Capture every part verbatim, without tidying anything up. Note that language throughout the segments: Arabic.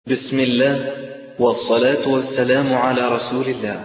بسم الله والصلاة والسلام على رسول الله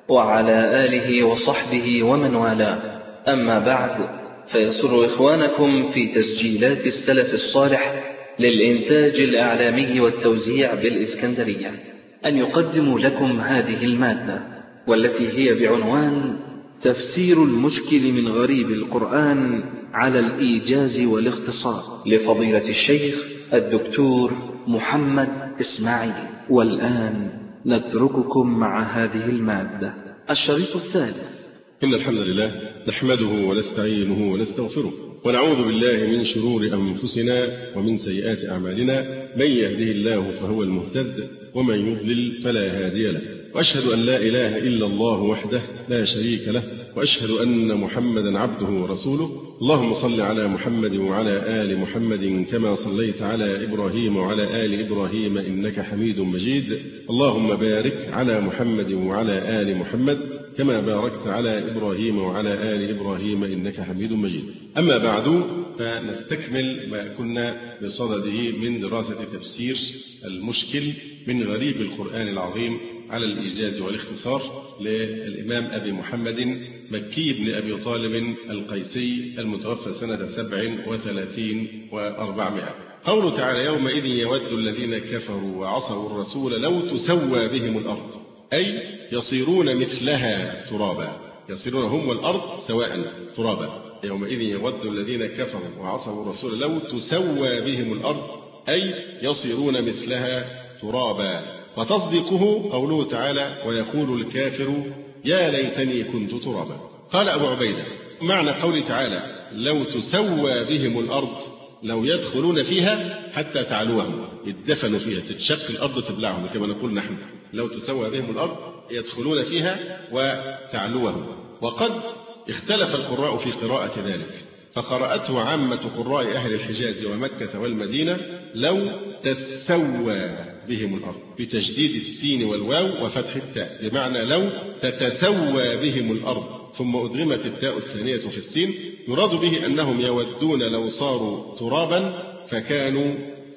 وعلى آله وصحبه ومن والاه، أما بعد، فيسر إخوانكم في تسجيلات السلف الصالح للإنتاج الإعلامي والتوزيع بالإسكندرية أن يقدموا لكم هذه المادة، والتي هي بعنوان تفسير المشكل من غريب القرآن على الإيجاز والاختصار لفضيلة الشيخ الدكتور محمد إسماعيل. والآن نترككم مع هذه المادة. الشريط الثالث. إن الحمد لله نحمده ونستعينه ونستغفره ونعوذ بالله من شرور أنفسنا ومن سيئات أعمالنا، من يهده الله فهو المهتد ومن يضلل فلا هادي له، وأشهد أن لا إله إلا الله وحده لا شريك له، وأشهد أن محمدا عبده ورسوله. اللهم صل على محمد وعلى آل محمد كما صليت على إبراهيم وعلى آل إبراهيم إنك حميد مجيد. اللهم بارك على محمد وعلى آل محمد كما باركت على إبراهيم وعلى آل إبراهيم إنك حميد مجيد. أما بعد، فنستكمل ما كنا بصدده من دراسة تفسير المشكل من غريب القرآن العظيم على الإيجاز والاختصار للإمام أبي محمد مكي بن أبي طالب القيسي المتوفى سنة سبع وثلاثين وأربعمائة. قوله تعالى: يومئذ يود الذين كفروا وعصوا الرسول لو تسوى بهم الأرض، أي يصيرون مثلها ترابا، يصيرون هم والأرض سواء ترابا. يومئذ يود الذين كفروا وعصوا الرسول لو تسوى بهم الأرض، أي يصيرون مثلها ترابا. وتصديقه قوله تعالى: ويقول الكافر يا ليتني كنت ترابا. قال أبو عبيدة: معنى قوله تعالى لو تسوى بهم الأرض، لو يدخلون فيها حتى تعلوهم، يدفنوا فيها، تتشق الأرض تبلعهم كما نقول نحن، لو تسوى بهم الأرض يدخلون فيها وتعلوهم. وقد اختلف القراء في قراءة ذلك، فقرأته عامة قراء أهل الحجاز ومكة والمدينة لو تسوى بهم الأرض بتشديد السين والواو وفتح التاء، بمعنى لو تتسوى بهم الأرض ثم أدغمت التاء الثانية في السين، يراد به أنهم يودون لو صاروا ترابا فكانوا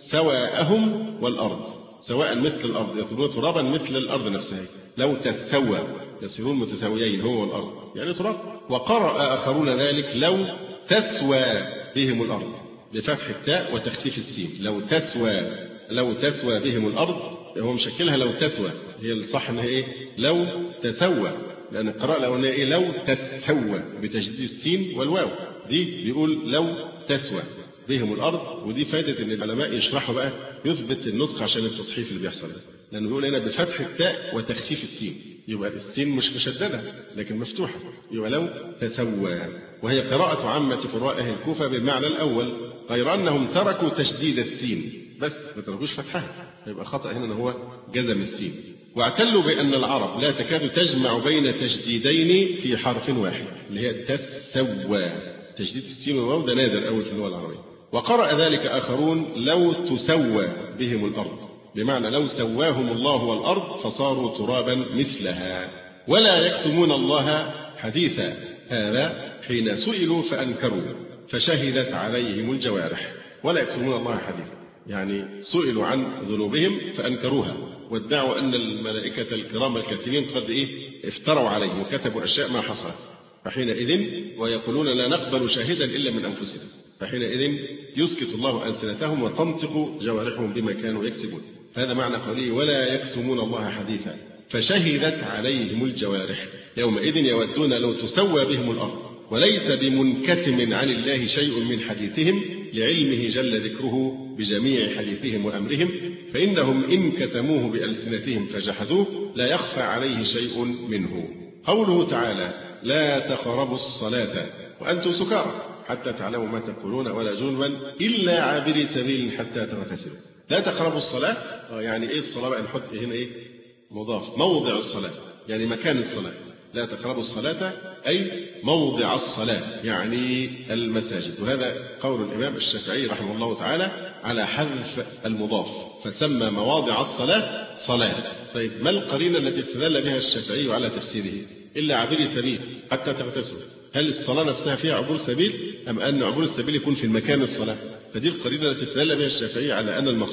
سواءهم والأرض، سواء مثل الأرض، يصيرون ترابا مثل الأرض نفسها، لو تسوى يصيرون متساويين هو والأرض يعني تراب. وقرأ آخرون ذلك لو تسوى بهم الأرض بفتح التاء وتخفيف السين، لو تسوى، لو تسوى بهم الأرض، هو مشكلها لو تسوى، هي الصح انها ايه؟ لو تسوى، لأن القراءة الأولانية ايه؟ لو تسوى بتشديد السين والواو، دي بيقول لو تسوى بهم الأرض. ودي فائدة إن العلماء يشرحوا بقى، يثبت النطق عشان التصحيف اللي بيحصل ده، لأنه بيقول هنا بفتح التاء وتخفيف السين، يبقى السين مش مشددة لكن مفتوحة، يبقى لو تسوى. وهي قراءة عامة قراء أهل الكوفة بالمعنى الأول، غير أنهم تركوا تشديد السين بس ما تركوش فتحها، يبقى خطأ هنا إن هو جزم السين. واعتلوا بأن العرب لا تكاد تجمع بين تشديدين في حرف واحد، اللي هي تسوى، تشديد السين والواو ده نادر أوي في اللغة العربية. وقرأ ذلك آخرون لو تسوى بهم الأرض، بمعنى لو سواهم الله والأرض فصاروا ترابا مثلها. ولا يكتمون الله حديثا، هذا حين سئلوا فأنكروا فشهدت عليهم الجوارح. ولا يكتمون الله حديثا، يعني سئلوا عن ذنوبهم فأنكروها، وادعوا أن الملائكة الكرام الكاتبين قد إيه افتروا عليهم وكتبوا أشياء ما حصلت، فحينئذ ويقولون لا نقبل شاهدا إلا من أنفسنا، فحينئذ يسكت الله ألسنتهم وتنطق جوارحهم بما كانوا يكسبون. هذا معنى قوله ولا يكتمون الله حديثا فشهدت عليهم الجوارح. يومئذ يودون لو تسوى بهم الأرض، وليس بمنكتم عن الله شيء من حديثهم لعلمه جل ذكره بجميع حديثهم وأمرهم، فإنهم إن كتموه بألسنتهم فجحدوه لا يخفى عليه شيء منه. قوله تعالى لا تقربوا الصلاة وأنتم سكارى حتى تعلموا ما تقولون ولا جنبا إلا عابري سبيل حتى تغتسلوا. لا تقربوا الصلاة، يعني إيه الصلاة بقى؟ نحط هنا إيه؟ مضاف، موضع الصلاة يعني مكان الصلاة. لا تقربوا الصلاة أي موضع الصلاة يعني المساجد. وهذا قول الإمام الشافعي رحمه الله تعالى على حذف المضاف، فسمى مواضع الصلاة صلاة. طيب ما القرينة التي استدل بها الشافعي على تفسيره؟ إلا عابري سبيل حتى تغتسلوا. هل الصلاة نفسها فيها عبور سبيل أم أن عبور السبيل يكون في المكان الصلاة؟ فدي القرينة التي استدل بها الشافعي على أن المقصود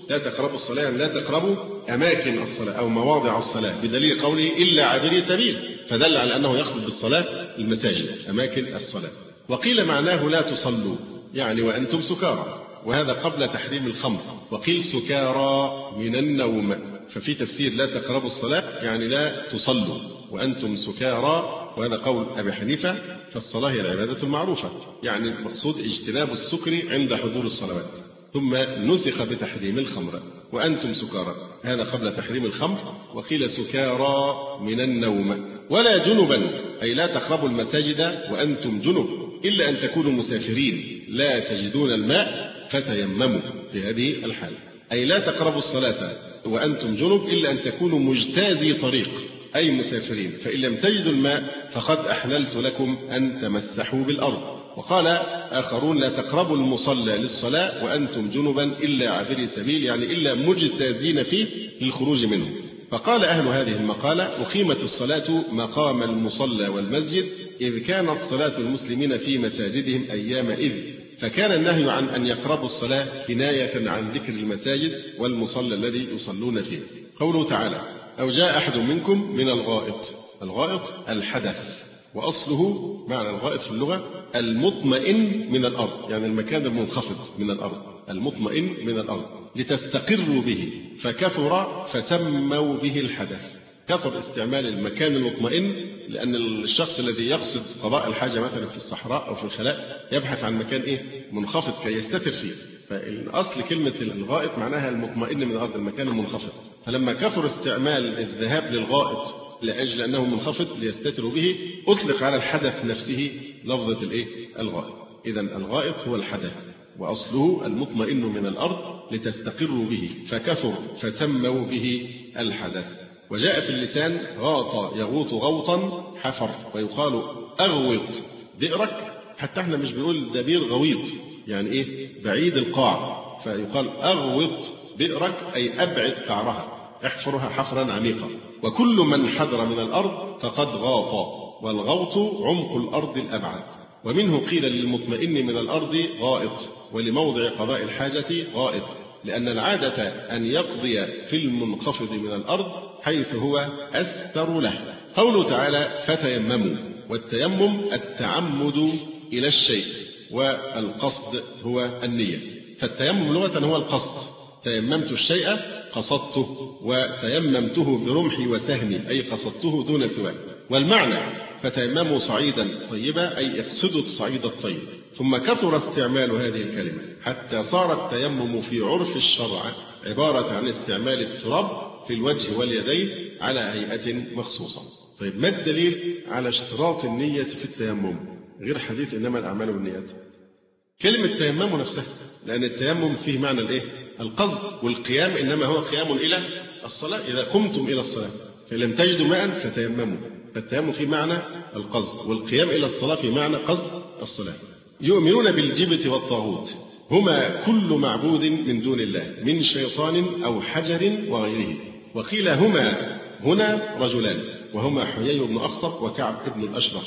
لا تقربوا الصلاة يعني لا تقربوا أماكن الصلاة أو مواضع الصلاة، بدليل قوله إلا عابري سبيل، فدل على أنه يقصد بالصلاة المساجد أماكن الصلاة. وقيل معناه لا تصلوا يعني وأنتم سكارى، وهذا قبل تحريم الخمر. وقيل سكارى من النوم، ففي تفسير لا تقربوا الصلاة يعني لا تصلوا وأنتم سكارى، وهذا قول أبي حنيفة، فالصلاة هي العبادة المعروفة، يعني المقصود اجتناب السكر عند حضور الصلوات. ثم نسخ بتحريم الخمر وأنتم سكارى، هذا قبل تحريم الخمر. وقيل سكارى من النوم. ولا جنبا أي لا تقربوا المساجد وأنتم جنب إلا أن تكونوا مسافرين لا تجدون الماء فتيمموا في هذه الحالة، أي لا تقربوا الصلاة وأنتم جنب إلا أن تكونوا مجتازي طريق أي مسافرين، فإن لم تجدوا الماء فقد أحللت لكم أن تمسحوا بالأرض. وقال آخرون لا تقربوا المصلى للصلاة وأنتم جنبا إلا عابري سبيل يعني إلا مجتازين فيه للخروج منه. فقال أهل هذه المقالة أقيمت الصلاة مقام المصلى والمسجد إذ كانت صلاة المسلمين في مساجدهم أيام إذ، فكان النهي عن أن يقربوا الصلاة كناية عن ذكر المساجد والمصلى الذي يصلون فيه. قوله تعالى أو جاء أحد منكم من الغائط، الغائط الحدث، وأصله معنى الغائط في اللغة المطمئن من الأرض يعني المكان المنخفض من الأرض، المطمئن من الأرض لتستقروا به، فكثر فسموا به الحدث. كثر استعمال المكان المطمئن لأن الشخص الذي يقصد قضاء الحاجة مثلا في الصحراء أو في الخلاء يبحث عن مكان إيه منخفض كي يستتر فيه، فالأصل كلمة الغائط معناها المطمئن من الأرض المكان المنخفض، فلما كثر استعمال الذهاب للغائط لأجل أنه منخفض ليستتروا به أطلق على الحدث نفسه لفظة الإيه الغائط. إذن الغائط هو الحدث وأصله المطمئن من الأرض لتستقروا به، فكثر فسموا به الحدث. وجاء في اللسان غاط يغوط غوطا حفر، ويقال أغوط بئرك، حتى احنا مش بنقول ده بير غويط يعني إيه بعيد القاع، فيقال أغوط بئرك أي أبعد قعرها احفرها حفرا عميقا. وكل من حضر من الأرض فقد غاط، والغوط عمق الأرض الأبعد. ومنه قيل للمطمئن من الأرض غائط، ولموضع قضاء الحاجة غائط، لأن العادة أن يقضي في المنخفض من الأرض حيث هو أستر له. قوله تعالى فتيمموا، والتيمم التعمد إلى الشيء، والقصد هو النية. فالتيمم لغة هو القصد، تيممت الشيء قصدته، وتيممته برمحي وسهمي أي قصدته دون سواه. والمعنى فتيمموا صعيدا طيبا أي اقصدوا الصعيد الطيب. ثم كثر استعمال هذه الكلمة حتى صار التيمم في عرف الشرع عبارة عن استعمال التراب في الوجه واليدين على هيئة مخصوصة. طيب ما الدليل على اشتراط النية في التيمم غير حديث إنما الأعمال بالنيات؟ كلمة تيمم نفسها، لأن التيمم فيه معنى الإيه؟ القصد، والقيام إنما هو قيام إلى الصلاة، إذا قمتم إلى الصلاة فإن لم تجدوا ماء فتيمموا، فالتيمم في معنى القصد، والقيام إلى الصلاة في معنى قصد الصلاة. يؤمنون بالجبت والطاغوت هما كل معبود من دون الله من شيطان أو حجر وغيره. وقيل هما هنا رجلان وهما حيي بن أخطب وكعب بن الأشرف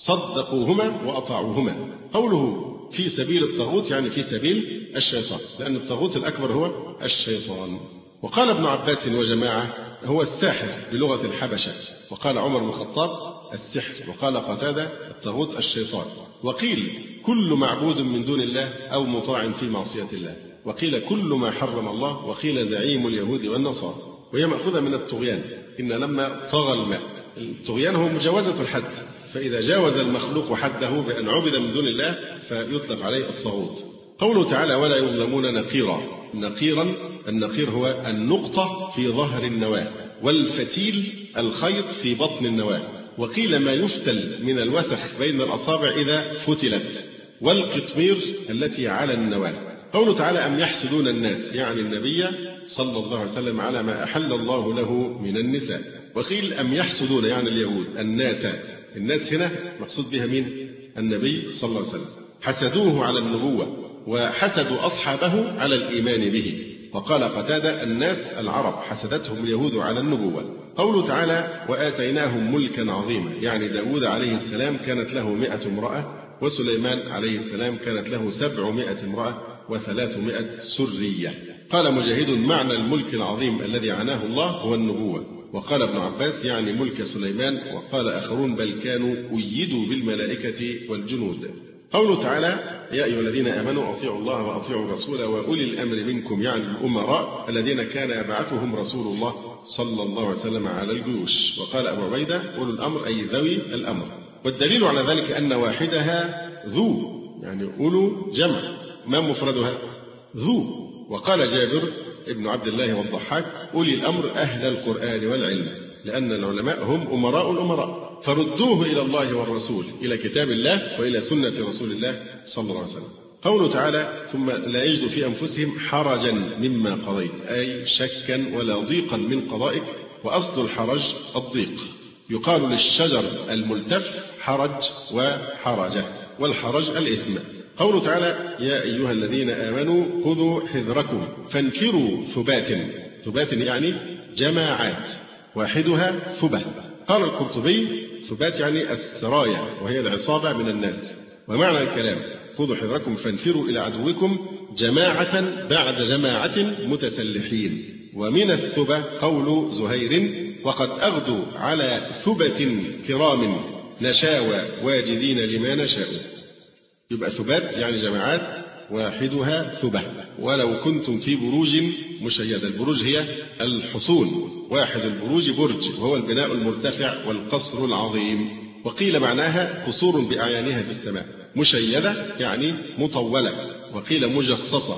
صدقوهما وأطاعوهما. قوله في سبيل الطاغوت يعني في سبيل الشيطان، لأن الطاغوت الأكبر هو الشيطان. وقال ابن عباس وجماعة هو الساحر بلغة الحبشة، وقال عمر بن الخطاب السحر، وقال قتادة الطاغوت الشيطان. وقيل كل معبود من دون الله أو مطاع في معصية الله، وقيل كل ما حرم الله، وقيل زعيم اليهود والنصارى، وهي مأخوذة من الطغيان، إن لما طغى الماء. الطغيان هو مجاوزة الحد، فإذا جاوز المخلوق حده بأن عبد من دون الله فيطلق عليه الطاغوت. قوله تعالى ولا يظلمون نقيرا، نقيرا النقير هو النقطة في ظهر النواة، والفتيل الخيط في بطن النواة. وقيل ما يفتل من الوسخ بين الأصابع إذا فتلت، والقطمير التي على النواة. قوله تعالى أم يحسدون الناس يعني النبي صلى الله عليه وسلم على ما أحل الله له من النساء. وقيل أم يحسدون يعني اليهود الناس، الناس هنا مقصود بها مين؟ النبي صلى الله عليه وسلم، حسدوه على النبوة وحسدوا أصحابه على الإيمان به. وقال قتادة الناس العرب حسدتهم اليهود على النبوة. قوله تعالى وآتيناهم ملكا عظيما يعني داود عليه السلام كانت له مئة امرأة، وسليمان عليه السلام كانت له سبعمائة امرأة وثلاثمائة سرية. قال مجاهد معنى الملك العظيم الذي عناه الله هو النبوة. وقال ابن عباس يعني ملك سليمان. وقال آخرون بل كانوا أيدوا بالملائكة والجنود. قوله تعالى يا أيها الذين آمنوا أطيعوا الله وأطيعوا الرسول وأولي الأمر منكم يعني الأمراء الذين كان يبعثهم رسول الله صلى الله عليه وسلم على الجيوش. وقال أبو عبيدة أولو الأمر أي ذوي الأمر. والدليل على ذلك أن واحدها ذو يعني أولو جمع ما مفردها ذو. وقال جابر ابن عبد الله والضحاك أولي الأمر أهل القرآن والعلم لأن العلماء هم أمراء الأمراء فردوه إلى الله والرسول إلى كتاب الله وإلى سنة رسول الله صلى الله عليه وسلم. قوله تعالى ثم لا يجد في أنفسهم حرجا مما قضيت أي شكا ولا ضيقا من قضائك. وأصل الحرج الضيق. يقال للشجر الملتف حرج وحرجة والحرج الإثم. قوله تعالى يا أيها الذين آمنوا خذوا حذركم فانفروا ثبات. ثبات يعني جماعات واحدها ثبة. قال القرطبي ثبات يعني السرايا وهي العصابة من الناس. ومعنى الكلام خذوا حذركم فانفروا إلى عدوكم جماعة بعد جماعة متسلحين. ومن الثبة قول زهير وقد أغدوا على ثبة كرام نشاوى واجدين لما نشاء. يبقى ثبات يعني جماعات واحدها ثبة. ولو كنتم في بروج مشيدة. البروج هي الحصون. واحد البروج برج وهو البناء المرتفع والقصر العظيم. وقيل معناها قصور بأعيانها في السماء. مشيدة يعني مطولة. وقيل مجصصة.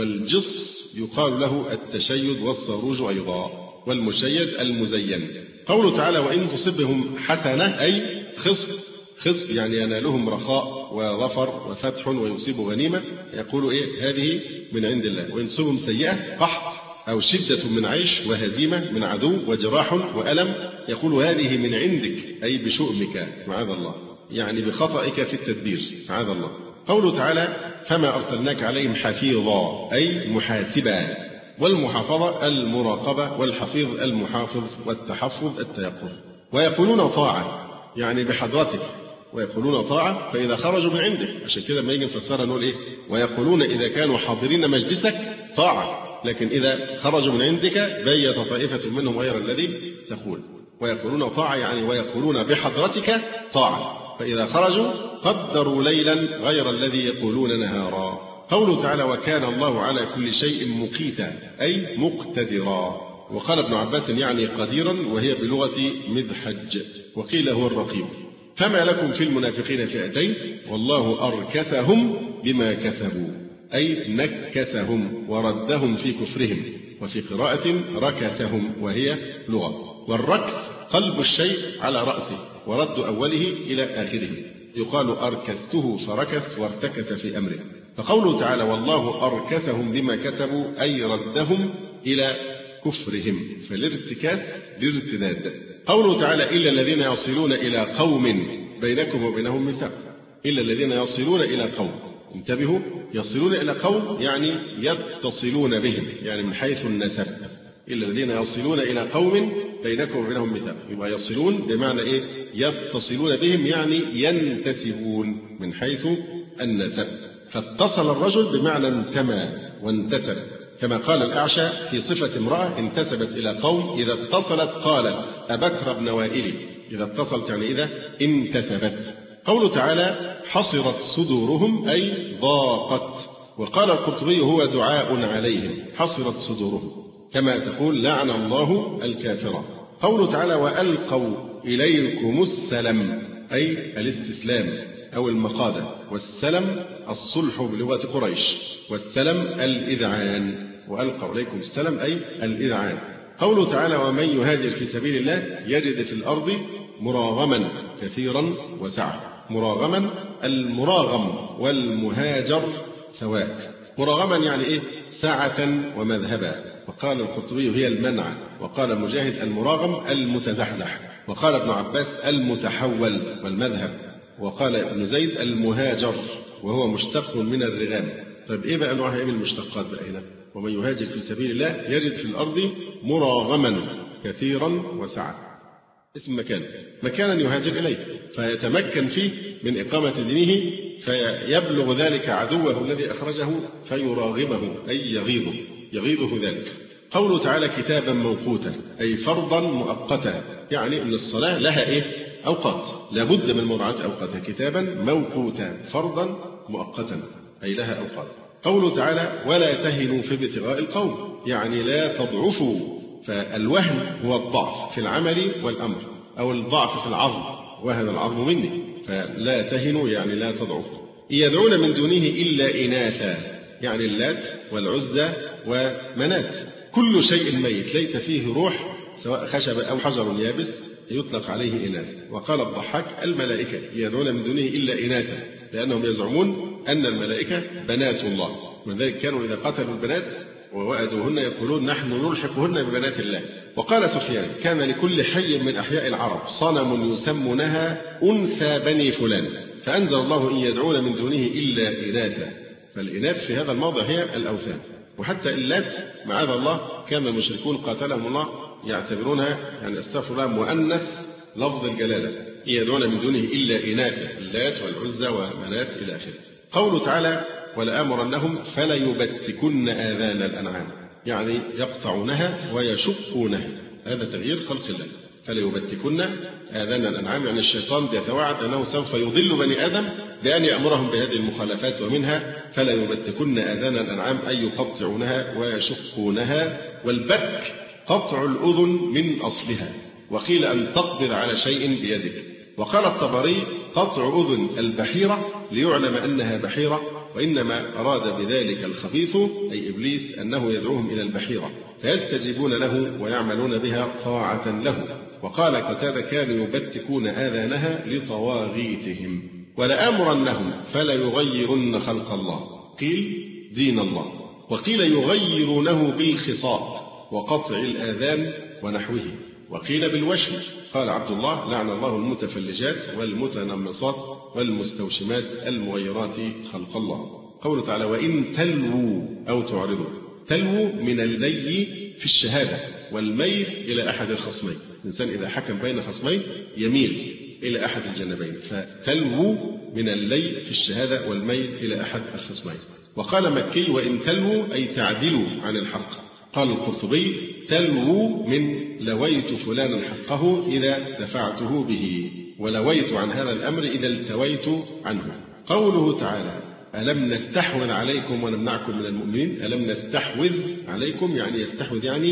والجص يقال له التشيد والصاروج أيضا. والمشيد المزين. قوله تعالى وإن تصبهم حسنة أي خصب. خصب يعني ينالهم رخاء وظفر وفتح ويصيب غنيمة يقول إيه هذه من عند الله. وإن تصبهم سيئة قحط أو شدة من عيش وهزيمة من عدو وجراح وألم يقول هذه من عندك أي بشؤمك معاذ الله يعني بخطئك في التدبير معاذ الله. قوله تعالى فما أرسلناك عليهم حفيظا أي محاسبا. والمحافظة المراقبة والحفيظ المحافظ والتحفظ التيقظ. ويقولون طاعة يعني بحضرتك. ويقولون طاعة فإذا خرجوا من عندك. عشان كده لما يجي نفسرها نقول إيه ويقولون إذا كانوا حاضرين مجلسك طاعة لكن إذا خرجوا من عندك بيت طائفة منهم غير الذي تقول. ويقولون طاعة يعني ويقولون بحضرتك طاعة فإذا خرجوا قدروا ليلا غير الذي يقولون نهارا. قوله تعالى وكان الله على كل شيء مقيتا أي مقتدرا. وقال ابن عباس يعني قديرا وهي بلغة مذحج. وقيل هو الرقيب. فما لكم في المنافقين فئتين والله أركسهم بما كسبوا أي نكسهم وردهم في كفرهم. وفي قراءة ركسهم وهي لغة. والركس قلب الشيء على رأسه ورد أوله إلى آخره. يقال أركسته فركس وارتكس في أمره. فقوله تعالى والله أركسهم بما كسبوا أي ردهم إلى كفرهم. فالارتكاس لارتداد. قوله تعالى إلا الذين يصلون إلى قوم بينكم وبينهم ميثاق. إلا الذين يصلون إلى قوم. انتبهوا يصلون إلى قوم يعني يتصلون بهم يعني من حيث النسب. إلا الذين يصلون إلى قوم بينكم وبينهم ميثاق. يبقى يصلون بمعنى إيه يتصلون بهم يعني ينتسبون من حيث النسب. فاتصل الرجل بمعنى انتمى وانتسب كما قال الأعشى في صفة امرأة انتسبت إلى قوم إذا اتصلت قالت أبكر بن وائل. إذا اتصلت يعني إذا انتسبت. قوله تعالى حصرت صدورهم أي ضاقت. وقال القرطبي هو دعاء عليهم حصرت صدورهم كما تقول لعن الله الكافرة. قوله تعالى وألقوا إليكم السلم أي الاستسلام أو المقادة. والسلم الصلح بلغة قريش. والسلم الإذعان. وألقوا إليكم السلم أي الإذعان. قوله تعالى ومن يهاجر في سبيل الله يجد في الأرض مراغما كثيرا وسعة. مراغما المراغم والمهاجر سواء. مراغما يعني إيه سعة ومذهبا. وقال القرطبي هي المنع. وقال مجاهد المراغم المتزحزح. وقال ابن عباس المتحول والمذهب. وقال ابن زيد المهاجر وهو مشتق من الرغام. طيب إيه بقى نوعها إيه من المشتقات بقى هنا؟ ومن يهاجر في سبيل الله يجد في الأرض مراغما كثيرا وسعة. اسم مكان مكانا يهاجر إليه فيتمكن فيه من إقامة دينه فيبلغ ذلك عدوه الذي أخرجه فيراغمه أي يغيظه. يغيظه ذلك. قوله تعالى كتابا موقوتا أي فرضا مؤقتا، يعني أن الصلاة لها إيه؟ أوقات، لابد من مراعاة أوقاتها. كتابا موقوتا فرضا مؤقتا أي لها أوقات. قوله تعالى ولا تهنوا في ابتغاء القوم، يعني لا تضعفوا. فالوهن هو الضعف في العمل والأمر، أو الضعف في العظم، وهن العظم مني، فلا تهنوا يعني لا تضعفوا. يدعون من دونه إلا إناثا، يعني اللات والعزى ومنات، كل شيء ميت ليس فيه روح سواء خشب أو حجر يابس يطلق عليه إناث. وقال الضحاك الملائكة يدعون من دونه إلا إناثا، لأنهم يزعمون أن الملائكة بنات الله، ولذلك كانوا إذا قتلوا البنات ووأدوهن يقولون نحن نلحقهن ببنات الله. وقال سفيان كان لكل حي من أحياء العرب صنم يسمونها أنثى بني فلان، فأنزل الله إن يدعون من دونه إلا إناثا، فالإناث في هذا الموضع هي الأوثان. وحتى اللات معاذ الله كان المشركون قاتلهم الله يعتبرونها يعني استغفر الله مؤنث لفظ الجلالة، إن يدعون من دونه إلا إناثا، اللات والعزى ومنات إلى آخره. قوله تعالى ولآمرنهم فليبتكن آذان الأنعام، يعني يقطعونها ويشقونها، هذا تغيير خلق الله. فليبتكن آذان الأنعام يعني الشيطان بيتوعد أنه سوف يضل بني آدم بأن يأمرهم بهذه المخالفات، ومنها فليبتكن آذان الأنعام أي يقطعونها ويشقونها. والبك قطع الأذن من أصلها، وقيل أن تقبض على شيء بيدك. وقال الطبري قطع أذن البحيرة ليعلم أنها بحيرة، وإنما أراد بذلك الخبيث أي إبليس أنه يدعوهم إلى البحيرة فيستجيبون له ويعملون بها طاعة له. وقال قتادة كانوا يبتكون آذانها لطواغيتهم. ولآمرنهم فليغيرن خلق الله، قيل دين الله، وقيل يغيرونه بالخصاء وقطع الآذان ونحوه، وقيل بالوشم. قال عبد الله لعن الله المتفلجات والمتنمصات والمستوشمات المغيرات خلق الله. قوله تعالى وإن تلووا أو تعرضوا، تلووا من اللي في الشهادة والميل إلى أحد الخصمين، الإنسان إذا حكم بين خصمين يميل إلى أحد الجانبين، فتلووا من اللي في الشهادة والميل إلى أحد الخصمين. وقال مكي وإن تلووا أي تعدلوا عن الحق. قال القرطبي تلووا من لويت فلانا حقه إذا دفعته به، ولويت عن هذا الأمر إذا التويت عنه. قوله تعالى ألم نستحوذ عليكم ونمنعكم من المؤمنين، ألم نستحوذ عليكم يعني يستحوذ يعني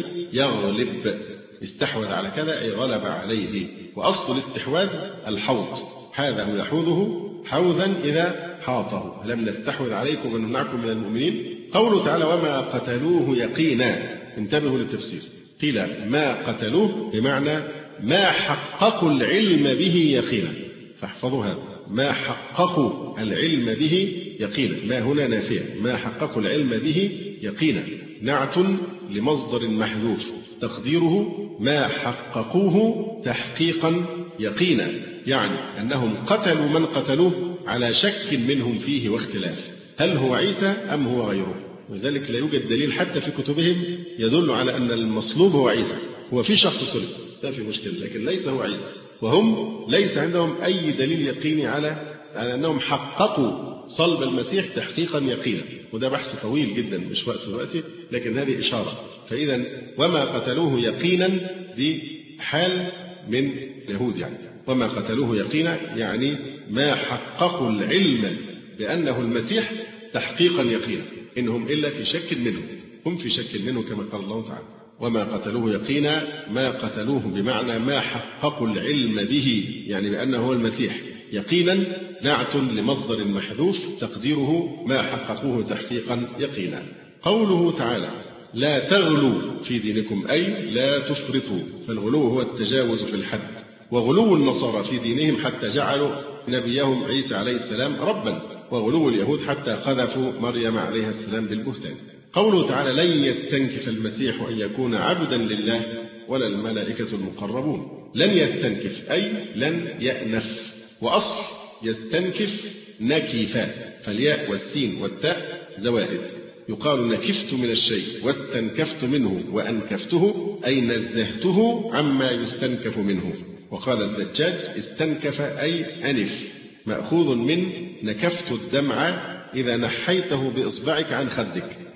يغلب، استحوذ على كذا أي غلب عليه. وأصل الاستحواذ الحوض، حاذه يحوذه حوذا إذا حاطه. ألم نستحوذ عليكم ونمنعكم من المؤمنين. قوله تعالى وما قتلوه يقينا، انتبهوا للتفسير، قيل ما قتلوه بمعنى ما حققوا العلم به يقينا، فاحفظوا هذا، ما حققوا العلم به يقينا، ما هنا نافية، ما حققوا العلم به يقينا، نعت لمصدر محذوف تقديره ما حققوه تحقيقا يقينا، يعني أنهم قتلوا من قتلوه على شك منهم فيه واختلاف، هل هو عيسى أم هو غيره. ولذلك لا يوجد دليل حتى في كتبهم يدل على أن المصلوب هو عيسى، هو في شخص صلب ده في مشكلة، لكن ليس هو عيسى. وهم ليس عندهم أي دليل يقيني على أنهم حققوا صلب المسيح تحقيقا يقينا، وده بحث طويل جدا مش وقت دلوقتي، لكن هذه إشارة. فإذا وما قتلوه يقينا دي حال من اليهود، يعني وما قتلوه يقينا يعني ما حققوا العلم بأنه المسيح تحقيقا يقينا، إنهم إلا في شك منه، هم في شك منه كما قال الله تعالى وما قتلوه يقينا، ما قتلوه بمعنى ما حققوا العلم به يعني بأنه هو المسيح يقينا، نعت لمصدر محذوف تقديره ما حققوه تحقيقا يقينا. قوله تعالى لا تغلوا في دينكم أي لا تفرطوا، فالغلو هو التجاوز في الحد، وغلو النصارى في دينهم حتى جعلوا نبيهم عيسى عليه السلام ربا، وغلو اليهود حتى قذفوا مريم عليها السلام بالبهتان. قوله تعالى لن يستنكف المسيح أن يكون عبدا لله ولا الملائكة المقربون. لن يستنكف أي لن يأنف، وأصل يستنكف نكفا، فالياء والسين والتاء زوائد، يقال نكفت من الشيء واستنكفت منه وأنكفته أي نزهته عما يستنكف منه. وقال الزجاج استنكف أي أنف، مأخوذ من نكفت الدمع إذا نحيته بإصبعك عن خدك،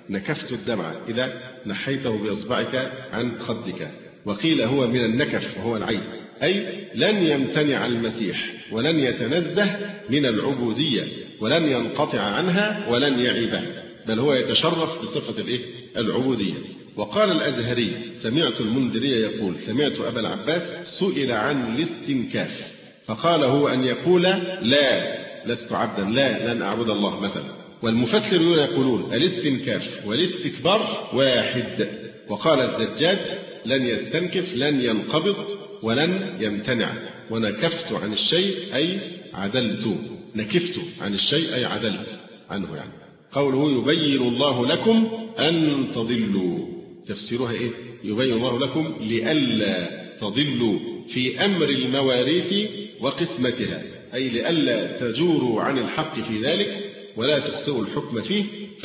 نكفت الدمع إذا نحيته بإصبعك عن خدك. وقيل هو من النكف وهو العيب، أي لن يمتنع المسيح ولن يتنزه من العبودية ولن ينقطع عنها ولن يعيبها، بل هو يتشرف بصفة الإيه؟ العبودية. وقال الأزهري: سمعت المنذري يقول: سمعت أبا العباس سئل عن الاستنكاف فقال: هو أن يقول لا لست عبدا، لا لن أعبد الله مثلا. والمفسرون يقولون الاستنكاف والاستكبار واحد. وقال الزجاج: لن يستنكف لن ينقبض ولن يمتنع، ونكفت عن الشيء أي عدلت، نكفت عن الشيء أي عدلت عنه. يعني قوله يبين الله لكم أن تضلوا، تفسيرها إيه؟ يبين الله لكم لئلا تضلوا في أمر المواريث وقسمتها، أي لئلا تجوروا عن الحق في ذلك ولا تخطئوا الحكم فيه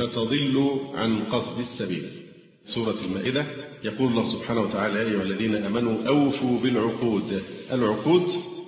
فتضلوا عن قصد السبيل. سورة المائدة يقول الله سبحانه وتعالى: يا أيها الذين آمنوا أوفوا بالعقود. العقود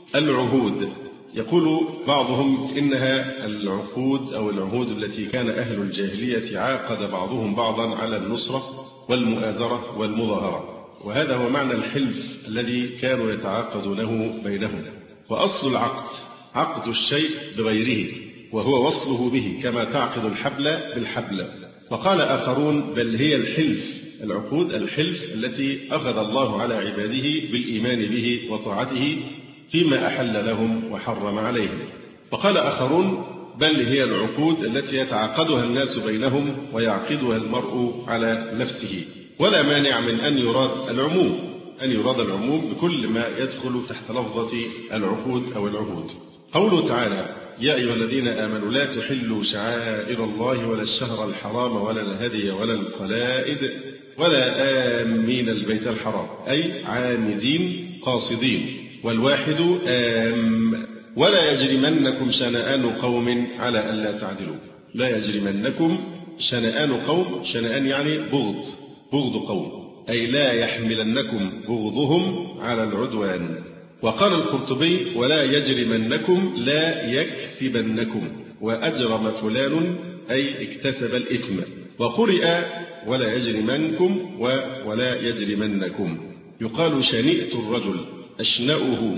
العهود. يقول بعضهم إنها العقود أو العهود التي كان أهل الجاهلية عاقد بعضهم بعضا على النصرة والمؤازرة والمظاهرة، وهذا هو معنى الحلف الذي كانوا يتعاقدونه بينهم. وأصل العقد عقد الشيء بغيره وهو وصله به، كما تعقد الحبل بالحبل. وقال آخرون: بل هي الحلف، العقود الحلف التي أخذ الله على عباده بالإيمان به وطاعته فيما أحل لهم وحرم عليهم. وقال آخرون: بل هي العقود التي يتعاقدها الناس بينهم ويعقدها المرء على نفسه. ولا مانع من أن يراد العموم، أن يراد العموم بكل ما يدخل تحت لفظة العقود أو العهود. قوله تعالى: يا أيها الذين آمنوا لا تحلوا شعائر الله ولا الشهر الحرام ولا الهدي ولا القلائد ولا آمين البيت الحرام، أي عامدين قاصدين، والواحد آم. ولا يجرمنكم شنآن قوم على ألا تعدلوا. لا يجرمنكم شنآن قوم، شنآن يعني بغض، بغض قوم، أي لا يحملنكم بغضهم على العدوان. وقال القرطبي: ولا يجرمنكم لا يكسبنكم، وأجرم فلان أي اكتسب الإثم. وقرئ: ولا يجرمنكم ولا يجرمنكم. يقال: شنئت الرجل، أشنأه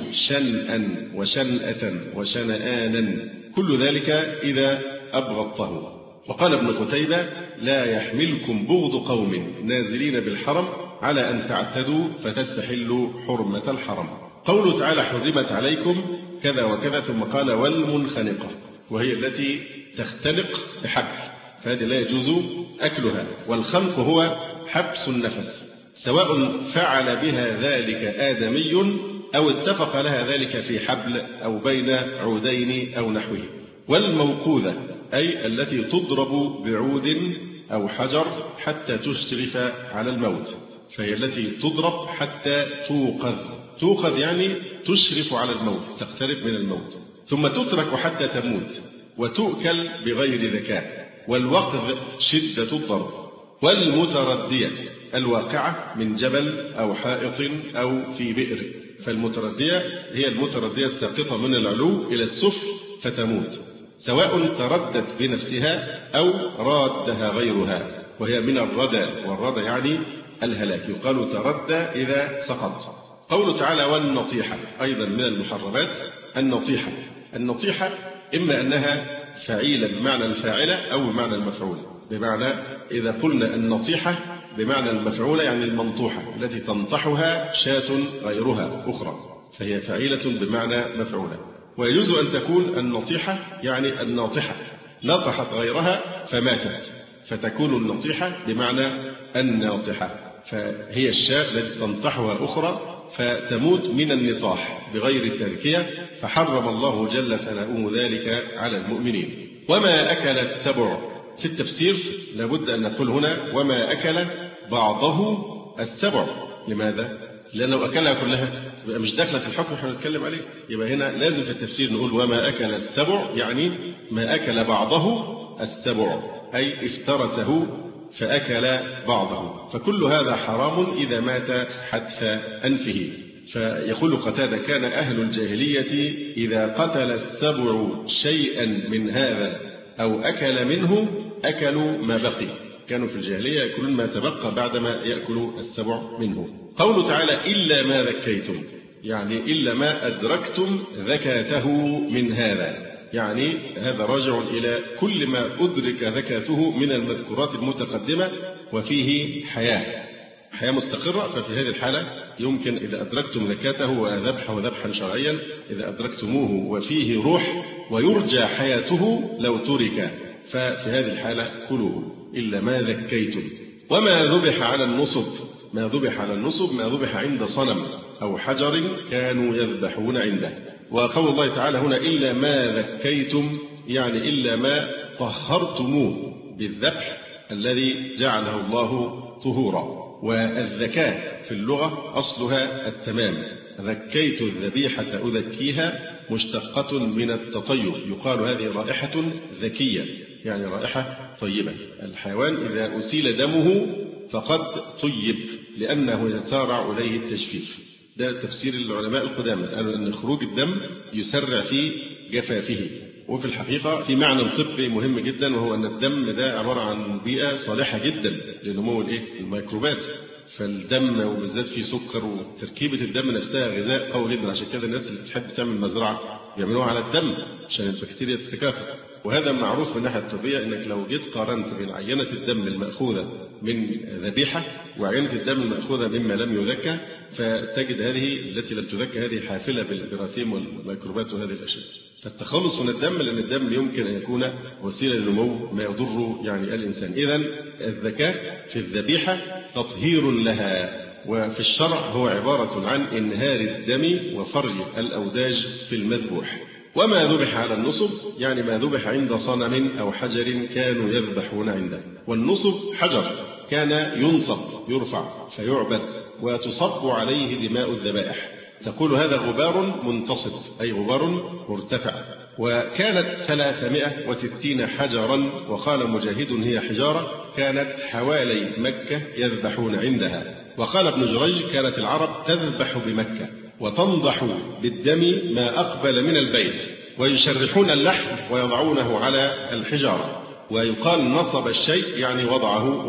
شنأا وشنأة وشنآنا، كل ذلك إذا أبغضته. وقال ابن قتيبة: لا يحملكم بغض قوم نازلين بالحرم على أن تعتدوا فتستحلوا حرمة الحرم. قوله تعالى: حرمت عليكم كذا وكذا، ثم قال: والمنخنقة، وهي التي تختنق بحبل، فهذه لا يجوز أكلها. والخنق هو حبس النفس، سواء فعل بها ذلك آدمي أو اتفق لها ذلك في حبل أو بين عودين أو نحوه. والموقوذة أي التي تضرب بعود أو حجر حتى تشرف على الموت، فهي التي تضرب حتى توقظ، توقظ يعني تشرف على الموت، تقترب من الموت، ثم تترك حتى تموت، وتؤكل بغير ذكاء. والوقذ شدة الضرب. والمتردية الواقعة من جبل أو حائط أو في بئر، فالمتردية هي المتردية الساقطة من العلو إلى السفل فتموت، سواء تردت بنفسها أو رادها غيرها، وهي من الردى، والردى يعني الهلاك، يقال تردى إذا سقط. قوله تعالى: والنطيحة أيضا من المحرمات. النطيحة النطيحة إما أنها فعيلة بمعنى الفاعلة أو بمعنى المفعولة. بمعنى إذا قلنا النطيحة بمعنى المفعولة يعني المنطوحة التي تنطحها شاة غيرها أخرى، فهي فعيلة بمعنى مفعولة. ويجوز أن تكون النطيحة يعني الناطحة، نطحت غيرها فماتت، فتكون النطيحة بمعنى الناطحة، فهي الشاة التي تنطحها أخرى فتموت من النطاح بغير التركية، فحرم الله جل ثناؤه ذلك على المؤمنين. وما أكل السبع في التفسير لابد أن نقول هنا وما أكل بعضه السبع. لماذا؟ لأنه أكلها كلها يبقى مش داخلة في الحكم احنا بنتكلم عليه، يبقى هنا لازم في التفسير نقول وما أكل السبع، يعني ما أكل بعضه السبع، أي افترسه فأكل بعضه، فكل هذا حرام إذا مات حتف أنفه. فيقول قتادة: كان أهل الجاهلية إذا قتل السبع شيئا من هذا أو أكل منه أكلوا ما بقي، كانوا في الجاهلية يأكلون ما تبقى بعدما يأكل السبع منه. قوله تعالى إلا ما ذكيتم، يعني إلا ما أدركتم ذكاته من هذا، يعني هذا راجع إلى كل ما أدرك ذكاته من المذكورات المتقدمة وفيه حياة حياة مستقرة. ففي هذه الحالة يمكن إذا أدركتم ذكاته وذبحه ذبحا شرعيا، إذا أدركتموه وفيه روح ويرجى حياته لو ترك، ففي هذه الحالة كلوه إلا ما ذكيتم. وما ذبح على النصب، ما ذبح على النصب ما ذبح عند صنم أو حجر كانوا يذبحون عنده. وقول الله تعالى هنا إلا ما ذكيتم، يعني إلا ما طهرتموه بالذبح الذي جعله الله طهورا. والذكاة في اللغة أصلها التمام، ذكيت الذبيحة أذكيها مشتقة من التطيب، يقال هذه رائحة ذكية، يعني رائحة طيبة. الحيوان إذا أسيل دمه فقد طيب لأنه يتسارع إليه التجفيف. ده تفسير العلماء القدامى، قالوا أن خروج الدم يسرع في جفافه. وفي الحقيقة في معنى طبي مهم جدا، وهو أن الدم ده عبارة عن بيئة صالحة جدا لنمو الإيه؟ الميكروبات. فالدم وبالذات في سكر، وتركيبة الدم نفسها غذاء قوي جدا. عشان كده الناس اللي بتحب تعمل مزرعة بيعملوها على الدم عشان البكتيريا تتكاثر. وهذا معروف من الناحية الطبية، أنك لو جيت قارنت بين عينة الدم المأخوذة من ذبيحة وعينة الدم المأخوذة مما لم يذكى، فتجد هذه التي لم تذكى هذه حافلة بالجراثيم والميكروبات وهذه الأشياء. فالتخلص من الدم، لأن الدم يمكن أن يكون وسيلة لنمو ما يضر يعني الإنسان. إذن الذكاء في الذبيحة تطهير لها، وفي الشرع هو عبارة عن إنهار الدم وفرج الأوداج في المذبوح. وما ذبح على النصب، يعني ما ذبح عند صنم أو حجر كانوا يذبحون عنده. والنصب حجر كان ينصب يرفع فيعبد وتصب عليه دماء الذبائح. تقول هذا غبار منتصب، أي غبار مرتفع. وكانت ثلاثمائة وستين حجرا، وقال مجاهد هي حجارة كانت حوالي مكة يذبحون عندها. وقال ابن جريج كانت العرب تذبح بمكة وتنضح بالدم ما أقبل من البيت، ويشرحون اللحم ويضعونه على الحجارة. ويقال نصب الشيء يعني وضعه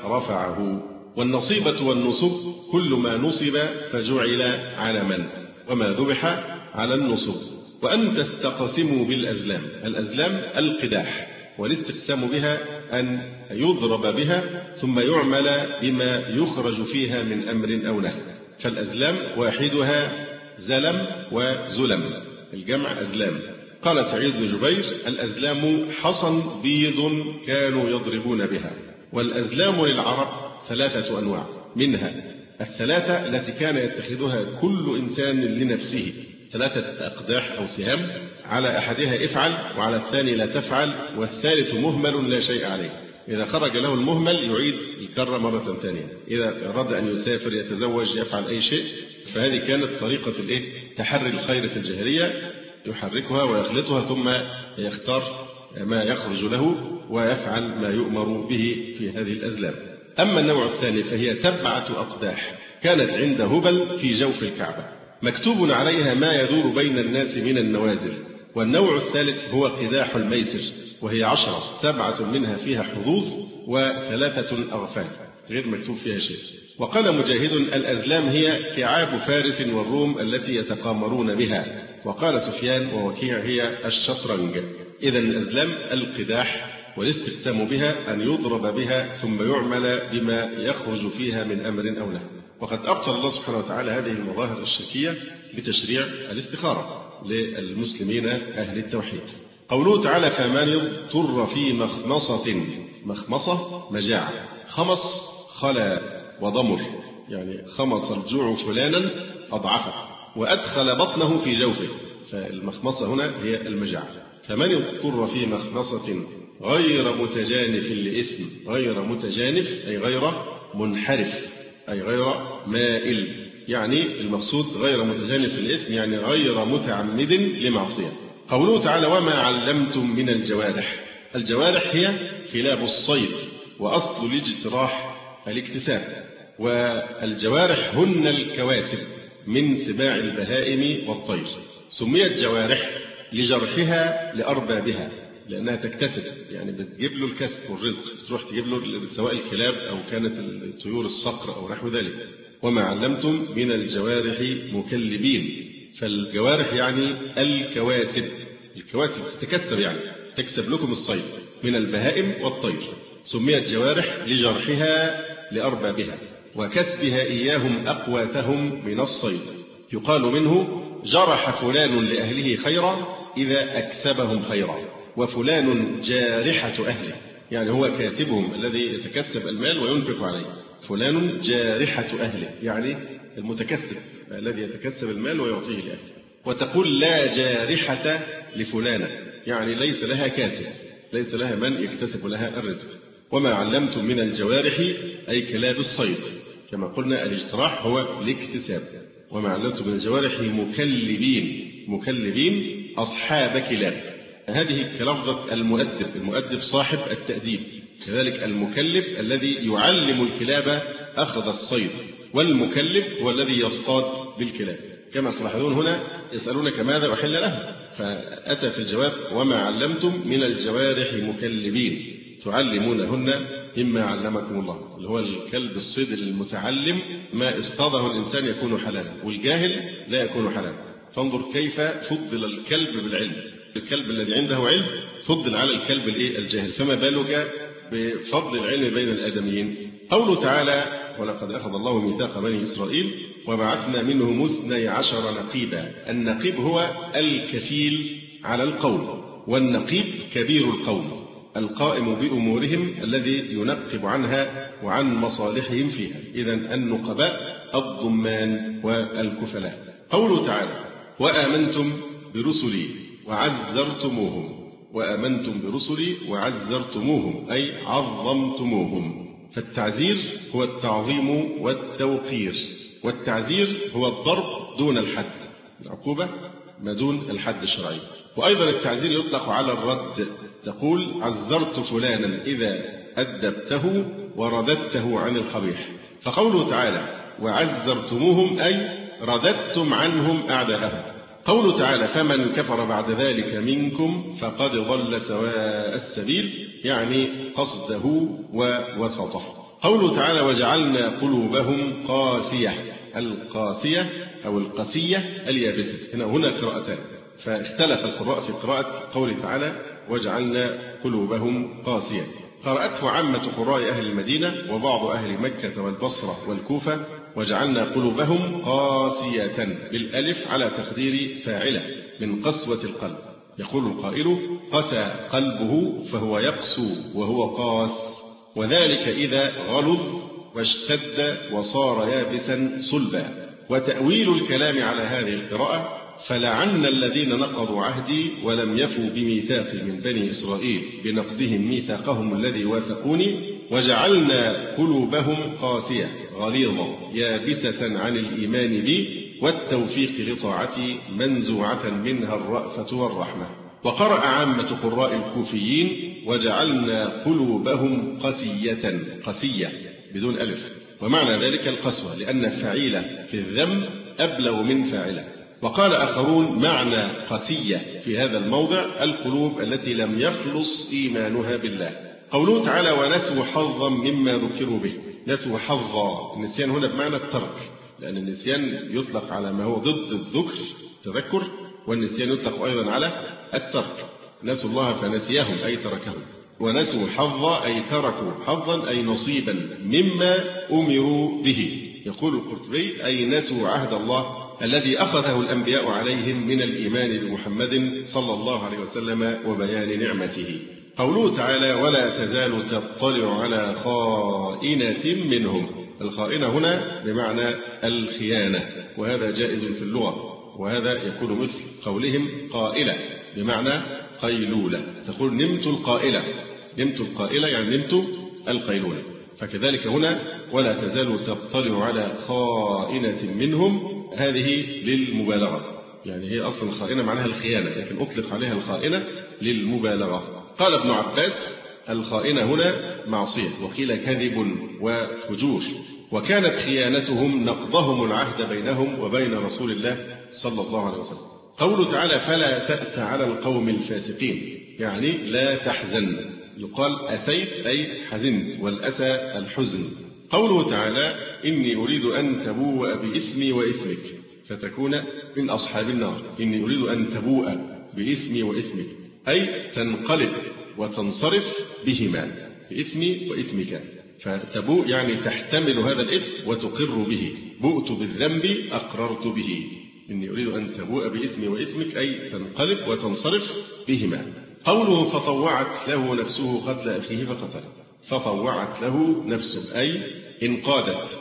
ورفعه. والنصيبة والنصب كل ما نصب فجعل علما. وما ذبح على النصب. وأن تستقسموا بالأزلام، الأزلام القداح، والاستقسام بها أن يضرب بها ثم يعمل بما يخرج فيها من أمر أو نهي. فالأزلام واحدها زلم وزلم، الجمع أزلام. قال سعيد بن جبير الأزلام حصن بيض كانوا يضربون بها. والأزلام للعرب ثلاثة أنواع، منها الثلاثة التي كان يتخذها كل إنسان لنفسه، ثلاثة أقداح أو سهام، على أحدها افعل وعلى الثاني لا تفعل والثالث مهمل لا شيء عليه. إذا خرج له المهمل يعيد الكرة مرة ثانية، إذا أراد أن يسافر يتزوج يفعل أي شيء. فهذه كانت طريقة الإيه؟ تحري الخير في الجاهلية، يحركها ويخلطها ثم يختار ما يخرج له ويفعل ما يؤمر به في هذه الأزلام. أما النوع الثاني فهي سبعة أقداح كانت عند هبل في جوف الكعبة، مكتوب عليها ما يدور بين الناس من النوازل. والنوع الثالث هو قداح الميسر، وهي عشرة، سبعة منها فيها حظوظ وثلاثة أغفال غير مكتوب فيها شيء. وقال مجاهد الأزلام هي كعاب فارس والروم التي يتقامرون بها. وقال سفيان ووكيع هي الشطرنج. إذن الأزلام القداح، والاستقسام بها أن يضرب بها ثم يعمل بما يخرج فيها من أمر أو نهي. وقد أبطل الله سبحانه وتعالى هذه المظاهر الشركية بتشريع الاستخارة للمسلمين أهل التوحيد. قوله تعالى فمن اضطر في مخمصة، مخمصة مجاعة، خمص خلا وضمر، يعني خمص الجوع فلانا أضعفه وأدخل بطنه في جوفه، فالمخمصة هنا هي المجاعة. فمن اضطر في مخمصة غير متجانف لإثم، غير متجانف أي غير منحرف أي غير مائل، يعني المقصود غير متجانف للإثم يعني غير متعمد لمعصية. قوله تعالى وما علمتم من الجوارح، الجوارح هي كلاب الصيد، وأصل الاجتراح الاكتساب، والجوارح هن الكواسب من سباع البهائم والطير. سميت جوارح لجرحها لأربابها، لأنها تكتسب، يعني بتجيب له الكسب والرزق، تروح تجيب له سواء الكلاب أو كانت الطيور الصقر أو نحو ذلك. وما علمتم من الجوارح مكلبين، فالجوارح يعني الكواسب، الكواسب تتكسب يعني تكسب لكم الصيد من البهائم والطير. سميت جوارح لجرحها لأربابها وكسبها إياهم أقواتهم من الصيد. يقال منه جرح فلان لأهله خيرا إذا أكسبهم خيرا، وفلان جارحة أهله، يعني هو كاسبهم الذي يتكسب المال وينفق عليه. فلان جارحة أهله يعني المتكسب الذي يتكسب المال ويعطيه لأهله. وتقول لا جارحة لفلانة، يعني ليس لها كاسب، ليس لها من يكتسب لها الرزق. وما علمتم من الجوارح أي كلاب الصيد، كما قلنا الاجتراح هو الاكتساب. وما علمتم من الجوارح مكلبين، مكلبين أصحاب كلاب. هذه كلفظة المؤدب، المؤدب صاحب التأديب، كذلك المكلب الذي يعلم الكلاب أخذ الصيد، والمكلب هو الذي يصطاد بالكلاب. كما تلاحظون هنا يسألونك ماذا أحل له، فأتى في الجواب وما علمتم من الجوارح مكلبين تعلمونهن مما علمكم الله، اللي هو الكلب الصيد المتعلم ما اصطاده الإنسان يكون حلالا، والجاهل لا يكون حلالا. فانظر كيف فضل الكلب بالعلم، الكلب الذي عنده علم فضل على الكلب الجاهل، فما بالك بفضل العلم بين الآدميين. قوله تعالى ولقد أخذ الله ميثاق بني إسرائيل وبعثنا منهم اثني عشر نقيبا. النقيب هو الكفيل على القوم، والنقيب كبير القوم القائم بأمورهم الذي ينقب عنها وعن مصالحهم فيها. إذن النقباء الضمان والكفلاء. قوله تعالى وآمنتم برسلي وعزرتموهم، وآمنتم برسلي وعزرتموهم أي عظمتموهم. فالتعزير هو التعظيم والتوقير، والتعزير هو الضرب دون الحد، العقوبة ما دون الحد الشرعي. وأيضا التعزير يطلق على الرد، تقول عزرت فلانا إذا أدبته ورددته عن القبيح. فقوله تعالى وعزرتموهم أي رددتم عنهم أعداءهم. قوله تعالى فمن كفر بعد ذلك منكم فقد ضل سواء السبيل، يعني قصده ووسطه. قوله تعالى وجعلنا قلوبهم قاسية، القاسية أو القسية اليابسة. هنا هنا قراءتان، فاختلف القراء في قراءة قوله تعالى وجعلنا قلوبهم قاسية. قرأته عامة قراء أهل المدينة وبعض أهل مكة والبصرة والكوفة وجعلنا قلوبهم قاسية بالألف على تقدير فاعلة من قسوة القلب. يقول القائل قسى قلبه فهو يقسو وهو قاس، وذلك إذا غلظ واشتد وصار يابسا صلبا. وتأويل الكلام على هذه القراءة فلعن الذين نقضوا عهدي ولم يفوا بميثاقي من بني إسرائيل بنقضهم ميثاقهم الذي واثقوني وجعلنا قلوبهم قاسية غليظة يابسة عن الإيمان بي والتوفيق لطاعتي منزوعة منها الرأفة والرحمة. وقرأ عامة قراء الكوفيين وجعلنا قلوبهم قسية، قسية بدون ألف، ومعنى ذلك القسوة لأن فعيلة في الذم أبلغ من فاعلة. وقال آخرون معنى قسية في هذا الموضع القلوب التي لم يخلص إيمانها بالله. قوله تعالى ونسوا حظا مما ذكروا به، نسوا حظا، النسيان هنا بمعنى الترك، لأن النسيان يطلق على ما هو ضد الذكر تذكر، والنسيان يطلق أيضا على الترك. نسوا الله فنسيهم أي تركهم، ونسوا حظا أي تركوا حظا أي نصيبا مما أمروا به. يقول القرطبي أي نسوا عهد الله الذي أخذه الأنبياء عليهم من الإيمان بمحمد صلى الله عليه وسلم وبيان نعمته. قوله تعالى ولا تزال تطلع على خائنة منهم، الخائنة هنا بمعنى الخيانة، وهذا جائز في اللغة، وهذا يكون مثل قولهم قائلة بمعنى قيلولة، تقول نمت القائلة، نمت القائلة يعني نمت القيلولة. فكذلك هنا ولا تزال تطلع على خائنة منهم، هذه للمبالغة، يعني هي أصلا الخائنة معناها الخيانة، لكن أطلق عليها الخائنة للمبالغة. قال ابن عباس الخائنة هنا معصية، وقيل كذب وفجور، وكانت خيانتهم نقضهم العهد بينهم وبين رسول الله صلى الله عليه وسلم. قوله تعالى فلا تأس على القوم الفاسقين، يعني لا تحزن. يقال أسيت أي حزنت، والأسى الحزن. قوله تعالى إني أريد أن تبوء بإثمي وإثمك فتكون من أصحاب النار. إني أريد أن تبوء بإثمي وإثمك أي تنقلب وتنصرف بهما، بإثمي وإثمك. فتبوء يعني تحتمل هذا الإثم وتقر به. بؤت بالذنب أقررت به. إني أريد أن تبوء بإثمي وإثمك أي تنقلب وتنصرف بهما. قوله فطوعت له نفسه قتل أخيه فقتله. فطوعت له نفسه أي انقادت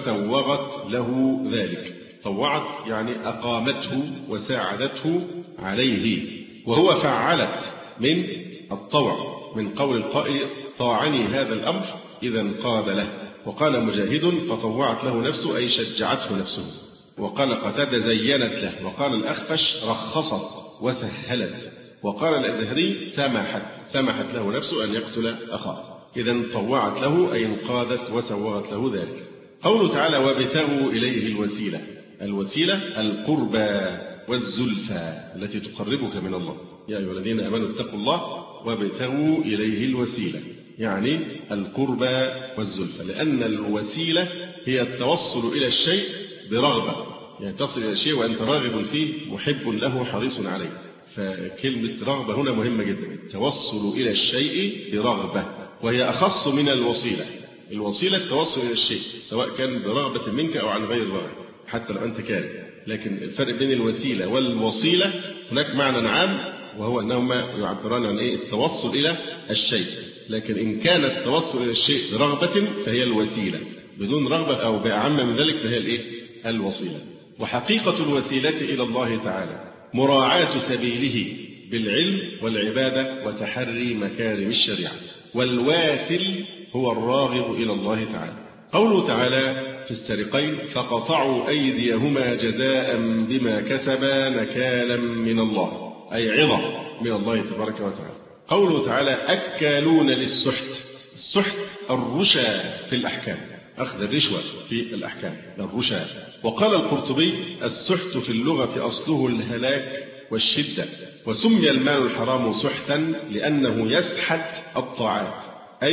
وسوغت له ذلك. طوعت يعني أقامته وساعدته عليه، وهو فعلت من الطوع، من قول القائل طاعني هذا الأمر إذا انقاد له. وقال مجاهد فطوعت له نفسه أي شجعته نفسه. وقال قتادة زينت له. وقال الأخفش رخصت وسهلت. وقال الأزهري سمحت سمحت له نفسه أن يقتل أخاه. إذا طوعت له أي انقادت وسوغت له ذلك. قوله تعالى وابتغوا إليه الوسيلة. الوسيلة القربى والزلفى التي تقربك من الله. يا أيها الذين آمنوا اتقوا الله وابتغوا إليه الوسيلة، يعني القربى والزلفى، لأن الوسيلة هي التوصل إلى الشيء برغبة، يعني تصل إلى الشيء وأنت راغب فيه محب له حريص عليه. فكلمة رغبة هنا مهمة جدا، التوصل إلى الشيء برغبة، وهي أخص من الوسيلة. الوسيلة التوصل إلى الشيء سواء كان برغبة منك أو عن غير رغبة حتى لو أنت كاره. لكن الفرق بين الوسيلة والوصيلة هناك معنى عام، وهو أنهما يعبران عن إيه؟ التوصل إلى الشيء. لكن إن كان التوصل إلى الشيء برغبة فهي الوسيلة، بدون رغبة أو بأعم من ذلك فهي الإيه؟ الوسيلة. وحقيقة الوسيلة إلى الله تعالى مراعاة سبيله بالعلم والعبادة وتحري مكارم الشريعة. والواسل هو الراغب إلى الله تعالى. قوله تعالى في السرقين فقطعوا أيديهما جزاء بما كسبا نكالا من الله، أي عظة من الله تبارك وتعالى. قوله تعالى أكالون للسحت. السحت الرشا في الأحكام، أخذ الرشوة في الأحكام، الرشا. وقال القرطبي السحت في اللغة أصله الهلاك والشدة، وسمي المال الحرام سحتا لأنه يسحت الطاعات أي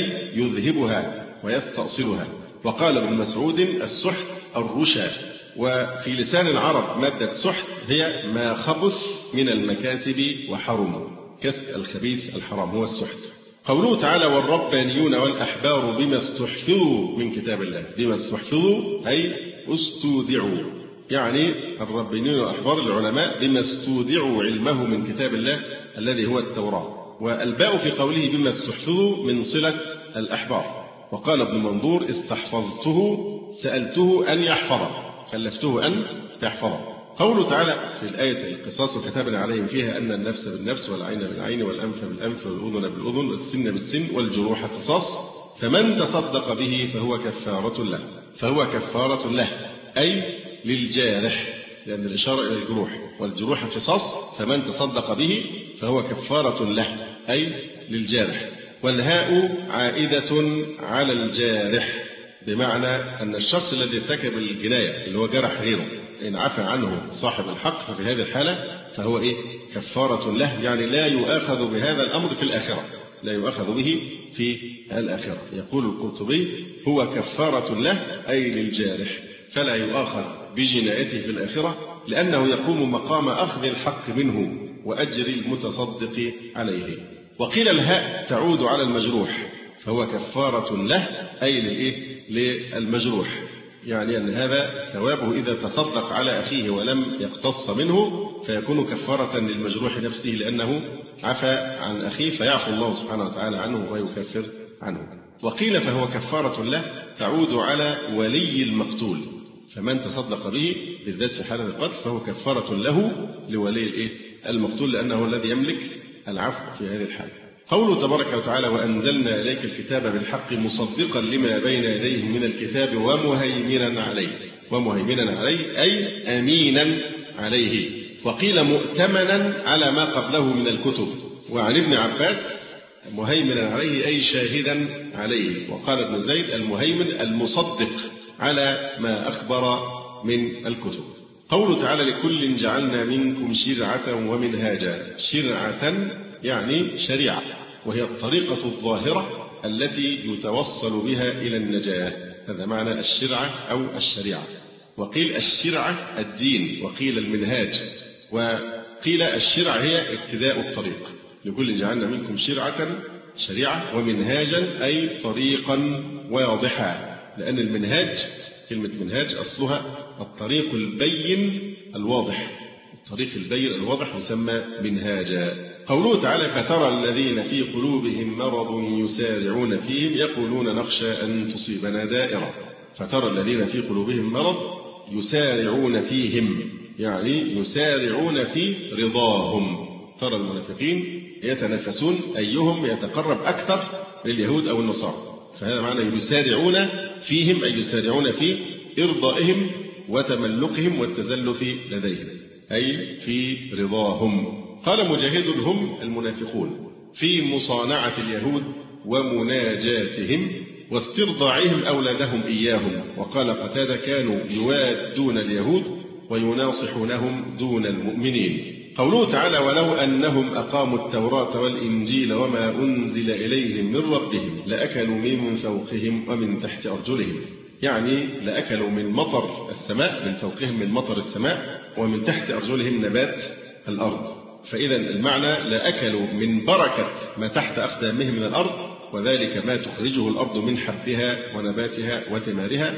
يذهبها ويستأصلها. وقال ابن مسعود السحت الرشا. وفي لسان العرب مادة سحت هي ما خبث من المكاسب وحرم، كسب الخبيث الحرام هو السحت. قوله تعالى والربانيون والأحبار بما استحفظوا من كتاب الله. بما استحفظوا أي استودعوا، يعني الربانيون والأحبار العلماء بما استودعوا علمه من كتاب الله الذي هو التوراة. والباء في قوله بما استحفظوا من صلة الأحبار. وقال ابن منظور استحفظته سألته أن يحفظه، كلفته أن يحفظه. قوله تعالى في الآية القصاص وكتبنا عليهم فيها أن النفس بالنفس والعين بالعين والأنف بالأنف والأذن بالأذن والسن بالسن والجروح قصاص، فمن تصدق به فهو كفارة له. فهو كفارة له أي للجارح، لأن الإشارة إلى الجروح، والجروح قصاص، فمن تصدق به فهو كفارة له أي للجارح. والهاء عائدة على الجارح، بمعنى أن الشخص الذي ارتكب الجناية اللي هو جرح غيره إن عفى عنه صاحب الحق ففي هذه الحالة فهو إيه؟ كفارة له، يعني لا يؤاخذ بهذا الأمر في الآخرة، لا يؤاخذ به في الآخرة. يقول القرطبي هو كفارة له أي للجارح، فلا يؤاخذ بجنايته في الآخرة لأنه يقوم مقام أخذ الحق منه وأجر المتصدق عليه. وقيل الهاء تعود على المجروح، فهو كفارة له أي للإيه؟ للمجروح، يعني أن هذا ثوابه إذا تصدق على أخيه ولم يقتص منه فيكون كفارة للمجروح نفسه لأنه عفى عن أخيه فيعفو الله سبحانه وتعالى عنه ويكفر عنه. وقيل فهو كفارة له تعود على ولي المقتول، فمن تصدق به بالذات في حالة القتل فهو كفارة له لولي الإيه؟ المقتول، لأنه الذي يملك العفو في هذه الحالة. قوله تبارك وتعالى وأنزلنا إليك الكتاب بالحق مصدقا لما بين يديه من الكتاب ومهيمنا عليه. ومهيمنا عليه أي أمينا عليه. وقيل مؤتمنا على ما قبله من الكتب. وعن ابن عباس مهيمنا عليه أي شاهدا عليه. وقال ابن زيد المهيمن المصدق على ما أخبر من الكتب. قوله تعالى لكل جعلنا منكم شرعة ومنهاجا. شرعة يعني شريعة، وهي الطريقة الظاهرة التي يتوصل بها إلى النجاة. هذا معنى الشرعة أو الشريعة. وقيل الشرعة الدين، وقيل المنهاج، وقيل الشرعة هي ابتداء الطريق. لكل جعلنا منكم شرعة شريعة ومنهاجا أي طريقا واضحا، لأن المنهاج كلمة منهاج أصلها الطريق البين الواضح، الطريق البين الواضح يسمى منهاجا. قوله تعالى فترى الذين في قلوبهم مرض يسارعون فيهم يقولون نخشى أن تصيبنا دائرة. فترى الذين في قلوبهم مرض يسارعون فيهم، يعني يسارعون في رضاهم. ترى المنافقين يتنافسون أيهم يتقرب أكثر لليهود أو النصارى، فهذا معنى يسارعون فيهم أي يسارعون في إرضائهم وتملقهم والتزلف لديهم، أي في رضاهم. قال مجاهد هم المنافقون في مصانعة اليهود ومناجاتهم واسترضاعهم أولادهم إياهم. وقال قتادة كانوا يوادون اليهود ويناصحونهم دون المؤمنين. قوله تعالى ولو أنهم أقاموا التوراة والإنجيل وما أنزل إليهم من ربهم لأكلوا من فوقهم ومن تحت أرجلهم، يعني لأكلوا من مطر السماء، من فوقهم من مطر السماء، ومن تحت أرجلهم نبات الأرض. فإذا المعنى لأكلوا من بركة ما تحت أقدامهم من الأرض، وذلك ما تخرجه الأرض من حبها ونباتها وثمارها.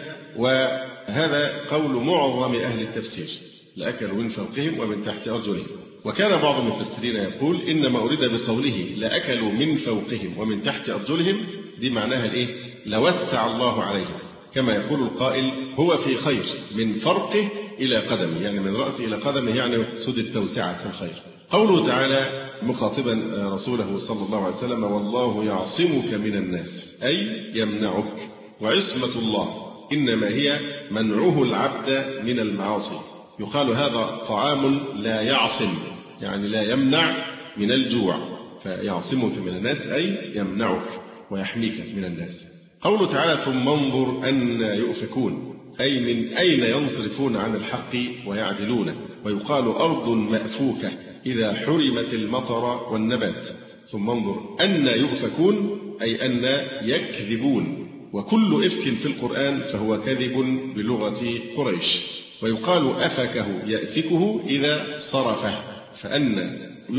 وهذا قول معظم أهل التفسير، لأكلوا من فوقهم ومن تحت أرجلهم. وكان بعض المفسرين يقول إنما أريد بقوله لأكلوا من فوقهم ومن تحت أرجلهم دي معناها الإيه؟ لوسع الله عليهم، كما يقول القائل هو في خير من فرقه إلى قدمه، يعني من رأسه إلى قدمه، يعني سد التوسعة في الخير. قوله تعالى مخاطبا رسوله صلى الله عليه وسلم والله يعصمك من الناس، أي يمنعك. وعصمة الله إنما هي منعه العبد من المعاصي. يقال هذا طعام لا يعصم، يعني لا يمنع من الجوع، فيعصمك من الناس أي يمنعك ويحميك من الناس. قوله تعالى ثم انظر أن يؤفكون، أي من أين ينصرفون عن الحق ويعدلون. ويقال أرض مأفوكة إذا حرمت المطر والنبات. ثم انظر أن يؤفكون أي أن يكذبون، وكل إفك في القرآن فهو كذب بلغة قريش. ويقال أفكه يأفكه إذا صرفه، فأن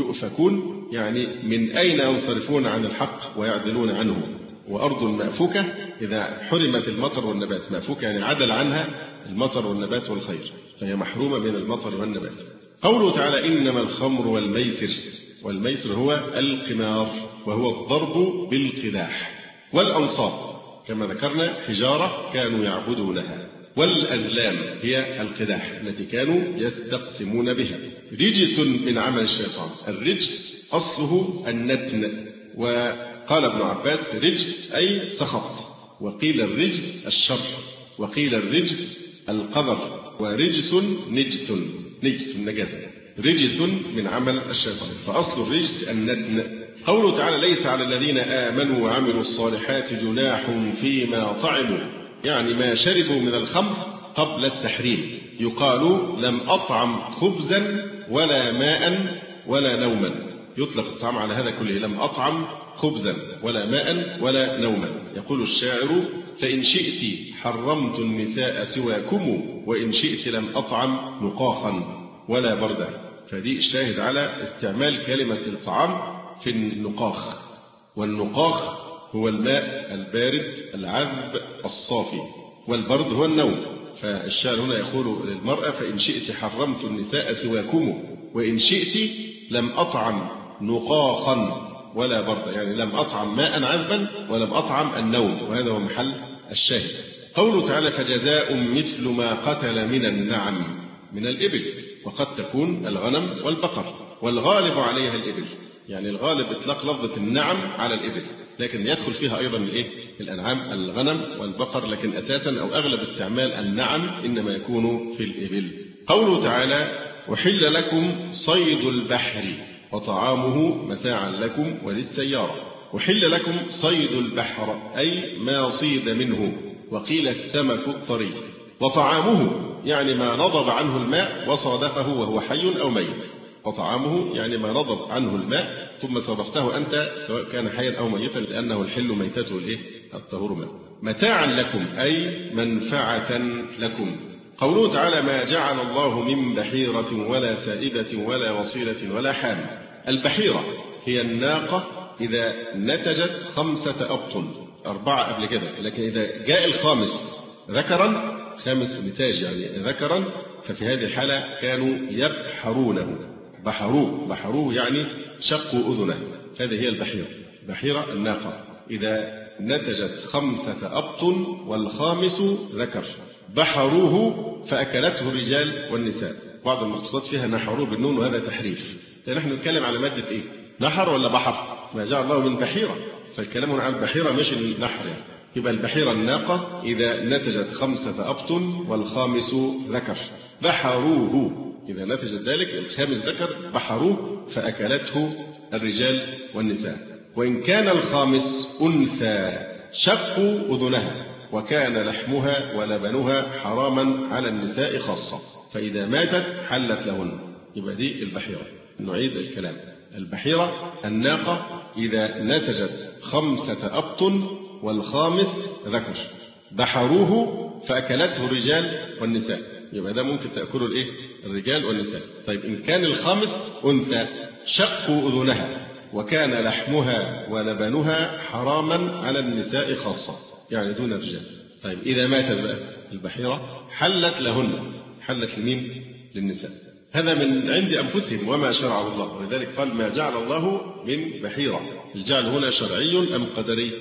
يؤفكون يعني من أين ينصرفون عن الحق ويعدلون عنه. وأرض مأفوكة إذا حرمت المطر والنبات، مأفوكة يعني عدل عنها المطر والنبات والخير، فهي محرومة من المطر والنبات. قوله تعالى إنما الخمر والميسر، والميسر هو القمار وهو الضرب بالقداح. والأنصاب كما ذكرنا حجارة كانوا يعبدونها. والأزلام هي القداح التي كانوا يستقسمون بها. رجس من عمل الشيطان، الرجس أصله النتن. وقال ابن عباس رجس أي سخط، وقيل الرجس الشر، وقيل الرجس القذر، ورجس نجس، نجس النجاسة، رجس من عمل الشيطان، فأصل الرجس النتن. قوله تعالى ليس على الذين آمنوا وعملوا الصالحات جناح فيما طعموا، يعني ما شربوا من الخمر قبل التحريم. يقال لم أطعم خبزا ولا ماء ولا نوما، يطلق الطعام على هذا كله، لم أطعم خبزا ولا ماء ولا نوما. يقول الشاعر فإن شئت حرمت النساء سواكم وإن شئت لم أطعم نقاخا ولا بردا. فدي الشاهد على استعمال كلمة الطعام في النقاخ، والنقاخ هو الماء البارد العذب الصافي، والبرد هو النوم. فالشاعر هنا يقول للمرأة فإن شئت حرمت النساء سواكم وإن شئت لم أطعم نقاخا ولا بردا، يعني لم أطعم ماء عذبا ولم أطعم النوم، وهذا هو محل الشاهد. قوله تعالى فجزاء مثل ما قتل من النعم، من الإبل، وقد تكون الغنم والبقر، والغالب عليها الإبل، يعني الغالب إطلاق لفظة النعم على الإبل، لكن يدخل فيها أيضا الإيه؟ الأنعام، الغنم والبقر، لكن أساسا أو أغلب استعمال النعم إنما يكون في الإبل. قوله تعالى وحل لكم صيد البحر وطعامه متاعا لكم وللسيارة. وحل لكم صيد البحر أي ما صيد منه، وقيل السمك الطري. وطعامه يعني ما نضب عنه الماء وصادفه وهو حي أو ميت. وطعامه يعني ما نضب عنه الماء ثم صرفته أنت سواء كان حيا أو ميتا لأنه الحل ميتته الإيه؟ الطهور منه. متاعا لكم أي منفعة لكم. قوله تعالى ما جعل الله من بحيرة ولا سائبة ولا وصيلة ولا حام. البحيرة هي الناقة إذا نتجت خمسة أبطن، أربعة قبل كده، لكن إذا جاء الخامس ذكرا، خامس نتاج يعني ذكرا، ففي هذه الحالة كانوا يبحرونه. بحروه بحروه يعني شقوا أذنه. هذه هي البحيرة. بحيرة الناقة إذا نتجت خمسة أبطن والخامس ذكر بحروه فأكلته الرجال والنساء. بعض المخطوطات فيها نحروه بالنون وهذا تحريف، لأن نحن نتكلم على مادة إيه؟ نحر ولا بحر؟ ما جعل الله من بحيرة، فالكلام عن البحيرة مش النحر يعني. يبقى البحيرة الناقة إذا نتجت خمسة أبطن والخامس ذكر بحروه، إذا نتجت ذلك الخامس ذكر بحروه فأكلته الرجال والنساء. وإن كان الخامس أنثى شقوا أذنها وكان لحمها ولبنها حراما على النساء خاصة، فإذا ماتت حلت لهن. يبقى دي البحيرة. نعيد الكلام. البحيرة الناقة إذا نتجت خمسة أبطن والخامس ذكر بحروه فأكلته الرجال والنساء. يبقى ده ممكن تأكله الإيه؟ الرجال والنساء. طيب إن كان الخامس أنثى شقوا أذنها وكان لحمها ولبنها حراما على النساء خاصة، يعني دون الرجال. طيب إذا ماتت بقى البحيرة حلت لهن. حلت لمين؟ للنساء. هذا من عند أنفسهم وما شرعه الله، ولذلك قال ما جعل الله من بحيرة. الجعل هنا شرعي أم قدري؟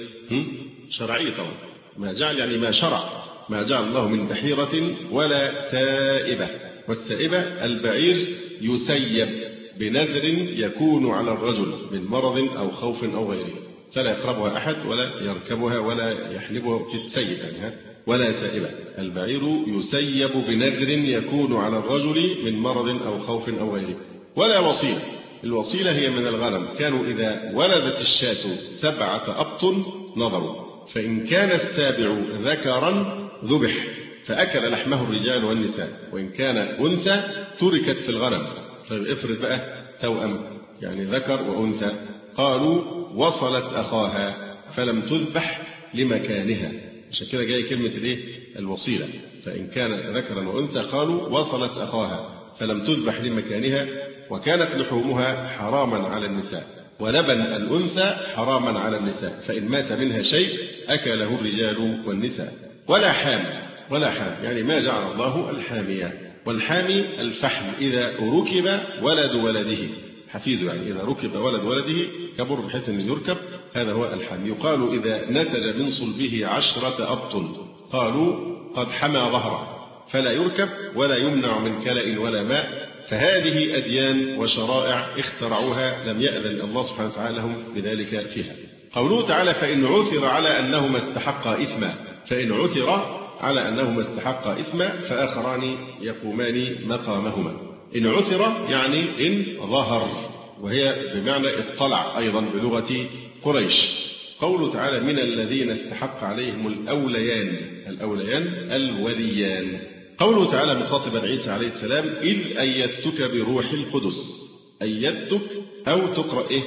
شرعي طبعا. ما جعل يعني ما شرع. ما جعل الله من بحيرة ولا سائبة. والسائبة البعير يسيب بنذر يكون على الرجل من مرض أو خوف أو غيره، فلا يقربها أحد ولا يركبها ولا يحلبها تتسيب يعني. ولا سائبة البعير يسيب بنذر يكون على الرجل من مرض أو خوف أو غيره. ولا وصيلة. الوصيلة هي من الغنم، كانوا إذا ولدت الشاة سبعة أبطن نظروا، فإن كان السابع ذكرا ذبح فأكل لحمه الرجال والنساء، وإن كان أنثى تركت في الغنم. طيب افرض بقى توأم يعني ذكر وأنثى، قالوا وصلت أخاها فلم تذبح لمكانها. عشان كده جاي كلمة الايه؟ الوصيلة. فإن كان ذكرا وأنثى قالوا وصلت أخاها فلم تذبح لمكانها وكانت لحومها حراما على النساء، ولبن الأنثى حراما على النساء، فإن مات منها شيء أكله الرجال والنساء. ولا حام. ولا حام يعني ما جعل الله الحامية. والحامي الفحم إذا ركب ولد ولده، حفيده يعني إذا ركب ولد ولده كبر بحيث أن يركب، هذا هو الحامي. يقال إذا نتج من صلبه عشرة أبطن قالوا قد حمى ظهره، فلا يركب ولا يمنع من كلأ ولا ماء. فهذه أديان وشرائع اخترعوها لم يأذن الله سبحانه وتعالى لهم بذلك فيها. قوله تعالى فإن عثر على أنهما استحقا إثما. فإن عثر على أنهما استحقا إثما فآخران يقومان مقامهما. إن عثر يعني إن ظهر، وهي بمعنى اطلع أيضا بلغة قريش. قوله تعالى من الذين استحق عليهم الأوليان. الأوليان الوليان. قوله تعالى مخاطبا عيسى عليه السلام إذ أيدتك بروح القدس. أيدتك أو تقرأ إيه؟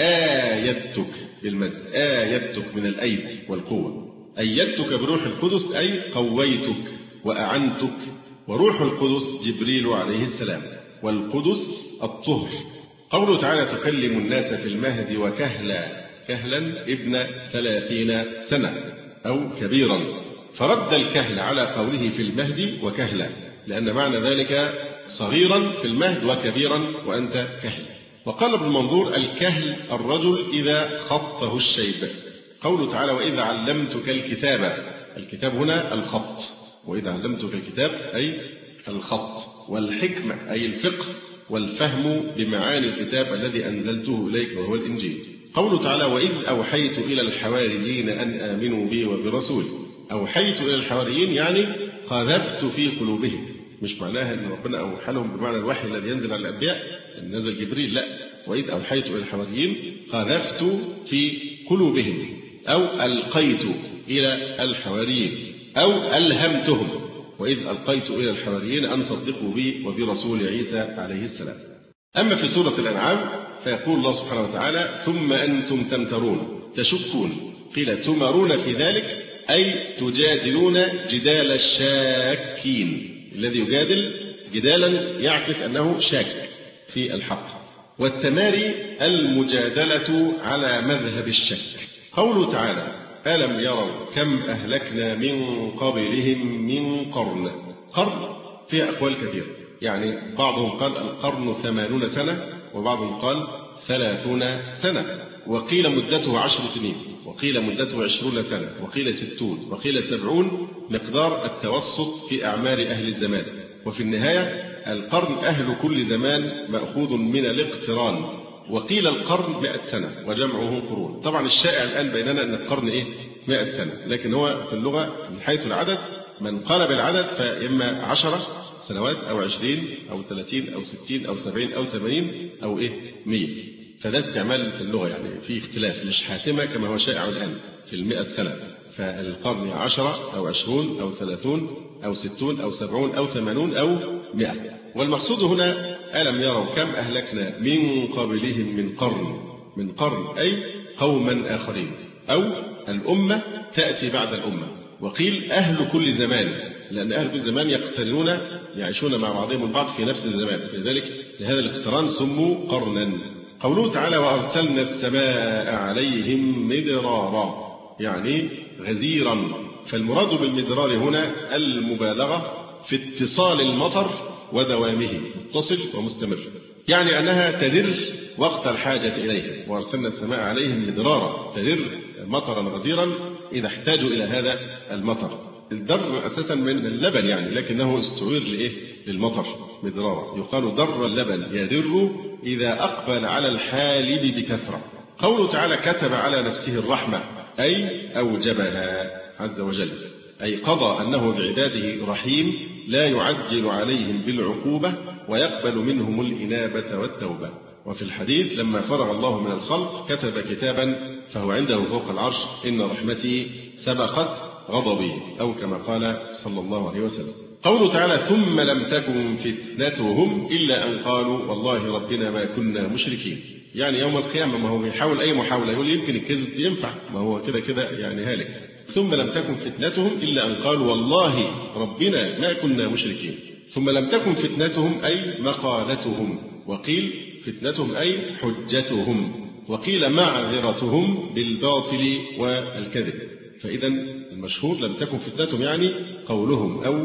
آيدتك بالمد. آيدتك من الأيد والقوة. أيدتك بروح القدس أي قويتك وأعنتك. وروح القدس جبريل عليه السلام، والقدس الطهر. قوله تعالى تكلم الناس في المهد وكهلا. كهلا ابن ثلاثين سنة أو كبيرا، فرد الكهل على قوله في المهد وكهلا، لأن معنى ذلك صغيرا في المهد وكبيرا وأنت كهل. وقال ابن منظور الكهل الرجل إذا خطه الشيب. قوله تعالى وإذ علمتك الكتاب. الكتاب هنا الخط، وإذ علمتك الكتاب أي الخط، والحكمة أي الفقه والفهم بمعاني الكتاب الذي أنزلته إليك وهو الإنجيل. قوله تعالى وإذ أوحيت إلى الحواريين أن آمنوا بي وبرسولي. أوحيت إلى الحواريين يعني قذفت في قلوبهم، مش معناها أن ربنا أوحى لهم بمعنى الوحي الذي ينزل على الأنبياء أن نزل جبريل، لا. وإذ أوحيت إلى الحواريين قذفت في قلوبهم، أو ألقيت إلى الحواريين، أو ألهمتهم. وإذ ألقيت إلى الحواريين أن صدقوا بي وبرسول عيسى عليه السلام. أما في سورة الأنعام فيقول الله سبحانه وتعالى ثم أنتم تمترون تشكون، قيل تمرون في ذلك أي تجادلون جدال الشاكين، الذي يجادل جدالا يعكس أنه شاك في الحق. والتماري المجادلة على مذهب الشك. قوله تعالى ألم يروا كم أهلكنا من قبلهم من قرن. قرن فيها أقوال كثيرة، يعني بعضهم قال القرن ثمانون سنة، وبعضهم قال ثلاثون سنة، وقيل مدته عشر سنين، وقيل مدته عشرون سنة، وقيل ستون، وقيل سبعون، مقدار التوسط في أعمار أهل الزمان. وفي النهاية القرن أهل كل زمان مأخوذ من الاقتران. وقيل القرن مئة سنة وجمعه قرون. طبعا الشائع الآن بيننا أن القرن إيه؟ مئة سنة، لكن هو في اللغة من حيث العدد من قال بالعدد فإما عشرة سنوات أو عشرين أو ثلاثين أو ستين أو سبعين أو ثمانين أو إيه مية. فده استعمال في اللغة، يعني في اختلاف مش حاسمة كما هو شائع الآن في المئة سنة. فالقرن عشرة أو عشرون أو ثلاثون أو ستون أو سبعون أو ثمانون أو مئة. والمقصود هنا ألم يروا كم أهلكنا من قبلهم من قرن. من قرن أي قوما آخرين، أو الأمة تأتي بعد الأمة. وقيل أهل كل زمان، لأن أهل كل زمان يقترنون يعيشون مع بعضهم البعض في نفس الزمان، فلذلك لهذا الاقتران سموا قرنا. قوله تعالى وأرسلنا السماء عليهم مدرارا، يعني غزيرا. فالمراد بالمدرار هنا المبالغة في اتصال المطر ودوامه، متصل ومستمر، يعني أنها تدر وقت الحاجة إليه. وأرسلنا السماء عليهم مدرارا، تدر مطرا غزيرا إذا احتاجوا إلى هذا المطر. الدر أساسا من اللبن يعني، لكنه استعير لإيه؟ للمطر مدرارا. يقال در اللبن يدر إذا أقبل على الحالب بكثرة. قوله تعالى كتب على نفسه الرحمة أي أوجبها عز وجل، أي قضى أنه بعباده رحيم لا يعجل عليهم بالعقوبة ويقبل منهم الإنابة والتوبة. وفي الحديث لما فرغ الله من الخلق كتب كتابا فهو عنده فوق العرش إن رحمتي سبقت غضبي، أو كما قال صلى الله عليه وسلم. قوله تعالى ثم لم تكن فتنتهم إلا أن قالوا والله ربنا ما كنا مشركين، يعني يوم القيامة ما هو بيحاول أي محاولة يقول يمكن الكذب ينفع، ما هو كده كده يعني هالك. ثم لم تكن فتنتهم إلا أن قالوا والله ربنا ما كنا مشركين. ثم لم تكن فتنتهم أي مقالتهم، وقيل فتنتهم أي حجتهم، وقيل معذرتهم بالباطل والكذب. فإذا المشهور لم تكن فتنتهم يعني قولهم أو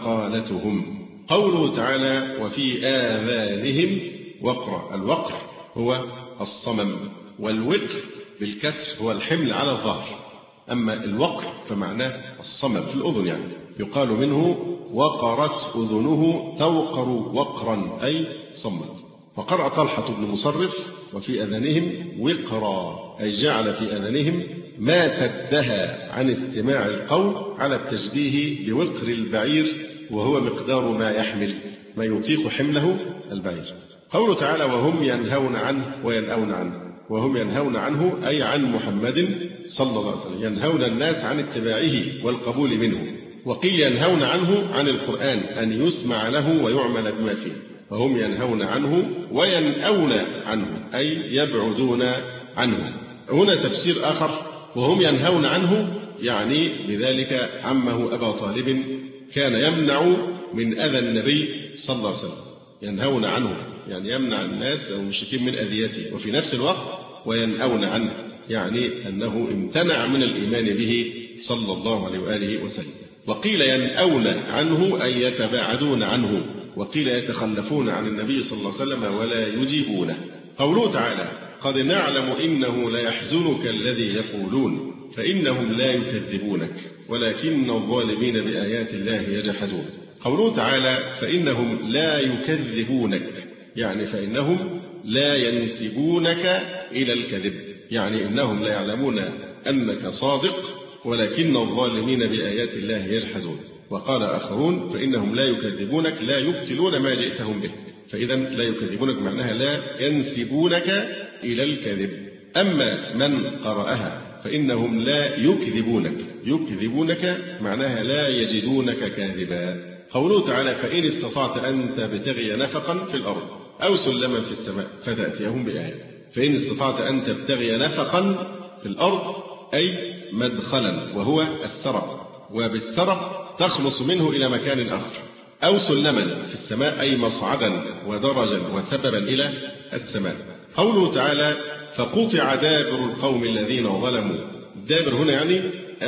مقالتهم. قوله تعالى وفي آذانهم وقر. الوقر هو الصمم، والوقر بالكسر هو الحمل على الظهر. أما الوقر فمعناه الصمم في الأذن، يعني يقال منه وقرت أذنه توقر وقرا أي صمم. وقرأ طلحة بن مصرف وفي أذانهم وقرا أي جعل في أذانهم ما سدها عن استماع القول، على التشبيه بوقر البعير وهو مقدار ما يحمل، ما يطيق حمله البعير. قوله تعالى وهم ينهون عنه وينأون عنه. وهم ينهون عنه أي عن محمد صلى الله عليه وسلم، ينهون الناس عن اتباعه والقبول منه. وقيل ينهون عنه عن القرآن أن يسمع له ويعمل بما فيه، فهم ينهون عنه وينأون عنه أي يبعدون عنه. هنا تفسير آخر وهم ينهون عنه يعني بذلك عمه أبا طالب كان يمنع من أذى النبي صلى الله عليه وسلم. ينهون عنه يعني يمنع الناس أو المشركين من أذيته، وفي نفس الوقت وينأون عنه يعني أنه امتنع من الإيمان به صلى الله عليه وآله وسلم. وقيل ينأون عنه أي يتباعدون عنه، وقيل يتخلفون عن النبي صلى الله عليه وسلم ولا يجيبونه. قوله تعالى قد نعلم إنه ليحزنك الذي يقولون فإنهم لا يكذبونك ولكن الظالمين بآيات الله يجحدون. قوله تعالى فإنهم لا يكذبونك يعني فإنهم لا ينسبونك إلى الكذب، يعني إنهم لا يعلمون أنك صادق ولكن الظالمين بآيات الله يجحدون. وقال آخرون فإنهم لا يكذبونك لا يبطلون ما جئتهم به، فإذا لا يكذبونك معناها لا ينسبونك إلى الكذب. أما من قرأها فإنهم لا يكذبونك يكذبونك معناها لا يجدونك كاذبا. قوله تعالى فإن استطعت أن تبتغي نفقا في الأرض أو سلما في السماء فتأتيهم بآية. فإن استطعت أن تبتغي نفقا في الأرض أي مدخلا وهو السرب، وبالسرب تخلص منه إلى مكان آخر، أو سلما في السماء أي مصعدا ودرجا وسببا إلى السماء. قوله تعالى فقطع دابر القوم الذين ظلموا، دابر هنا يعني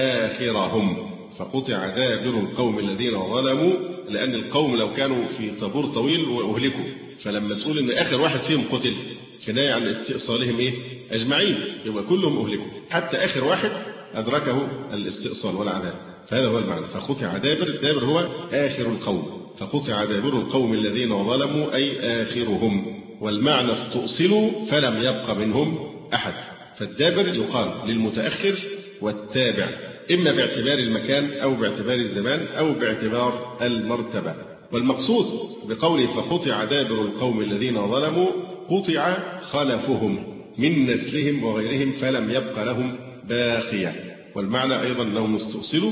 آخرهم، فقطع دابر القوم الذين ظلموا، لأن القوم لو كانوا في طابور طويل وأهلكوا، فلما تقول إن آخر واحد فيهم قتل كناية عن استئصالهم إيه؟ أجمعين، يبقى كلهم أهلكوا حتى آخر واحد أدركه الاستئصال والعذاب، فهذا هو المعنى. فقطع دابر، دابر هو آخر القوم، فقطع دابر القوم الذين ظلموا أي آخرهم، والمعنى استؤصلوا فلم يبق منهم أحد. فالدابر يقال للمتأخر والتابع، إما باعتبار المكان أو باعتبار الزمان أو باعتبار المرتبة. والمقصود بقوله فقطع دابر القوم الذين ظلموا قطع خلفهم من نسلهم وغيرهم فلم يبق لهم باقية، والمعنى أيضا أنهم استؤصلوا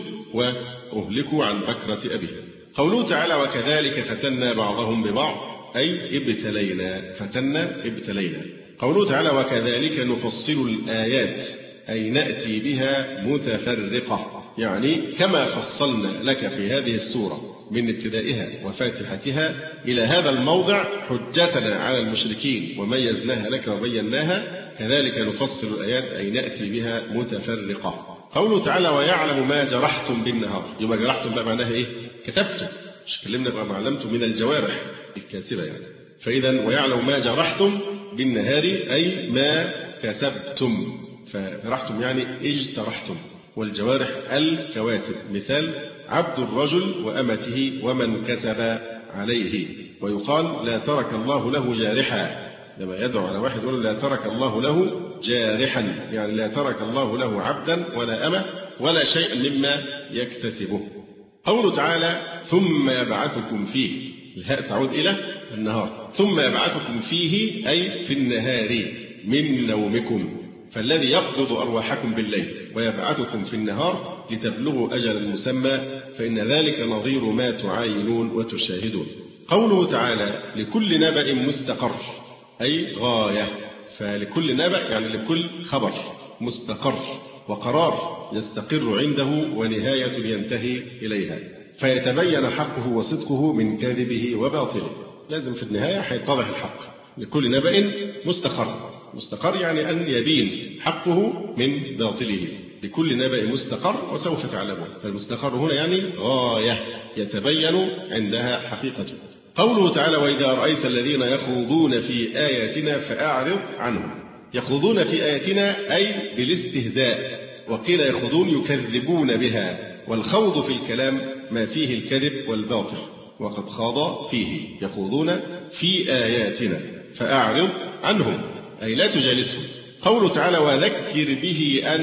وأهلكوا عن بكرة أبيهم. قوله تعالى وكذلك فتنا بعضهم ببعض أي ابتلينا، فتنا ابتلينا. قوله تعالى وكذلك نفصل الآيات أي نأتي بها متفرقة، يعني كما فصلنا لك في هذه السورة من ابتدائها وفاتحتها إلى هذا الموضع حجتنا على المشركين وميزناها لك وبيناها، كذلك نفصل الآيات أي نأتي بها متفرقة. قوله تعالى ويعلم ما جرحتم بالنهار، يبقى جرحتم بقى معناها إيه؟ كسبتم، مش كلمنا بقى ما علمتم من الجوارح الكاسبة يعني. فإذا ويعلم ما جرحتم بالنهار أي ما كسبتم، فجرحتم يعني اجترحتم، والجوارح الكواسب، مثال عبد الرجل وأمته ومن كسب عليه. ويقال لا ترك الله له جارحا، لما يدعو على واحد يقول لا ترك الله له جارحا، يعني لا ترك الله له عبدا ولا أمة ولا شيء مما يكتسبه. قوله تعالى ثم يبعثكم فيه، الهاء تعود إلى النهار، ثم يبعثكم فيه أي في النهار من نومكم، فالذي يقبض أرواحكم بالليل ويبعثكم في النهار لتبلغوا أجل مسمى، فإن ذلك نظير ما تعاينون وتشاهدون. قوله تعالى لكل نبأ مستقر أي غاية، فلكل نبأ يعني لكل خبر مستقر وقرار يستقر عنده ونهاية ينتهي إليها، فيتبين حقه وصدقه من كاذبه وباطله. لازم في النهاية هيتضح الحق. لكل نبأ مستقر، مستقر يعني أن يبين حقه من باطله. لكل نبأ مستقر وسوف تعلمون، فالمستقر هنا يعني غاية يتبين عندها حقيقته. قوله تعالى وإذا رأيت الذين يخوضون في آياتنا فأعرض عنهم، يخوضون في آياتنا أي بالاستهزاء، وقيل يخوضون يكذبون بها، والخوض في الكلام ما فيه الكذب والباطل، وقد خاض فيه، يخوضون في آياتنا فأعرض عنهم أي لا تجالسهم. قوله تعالى وذكر به أن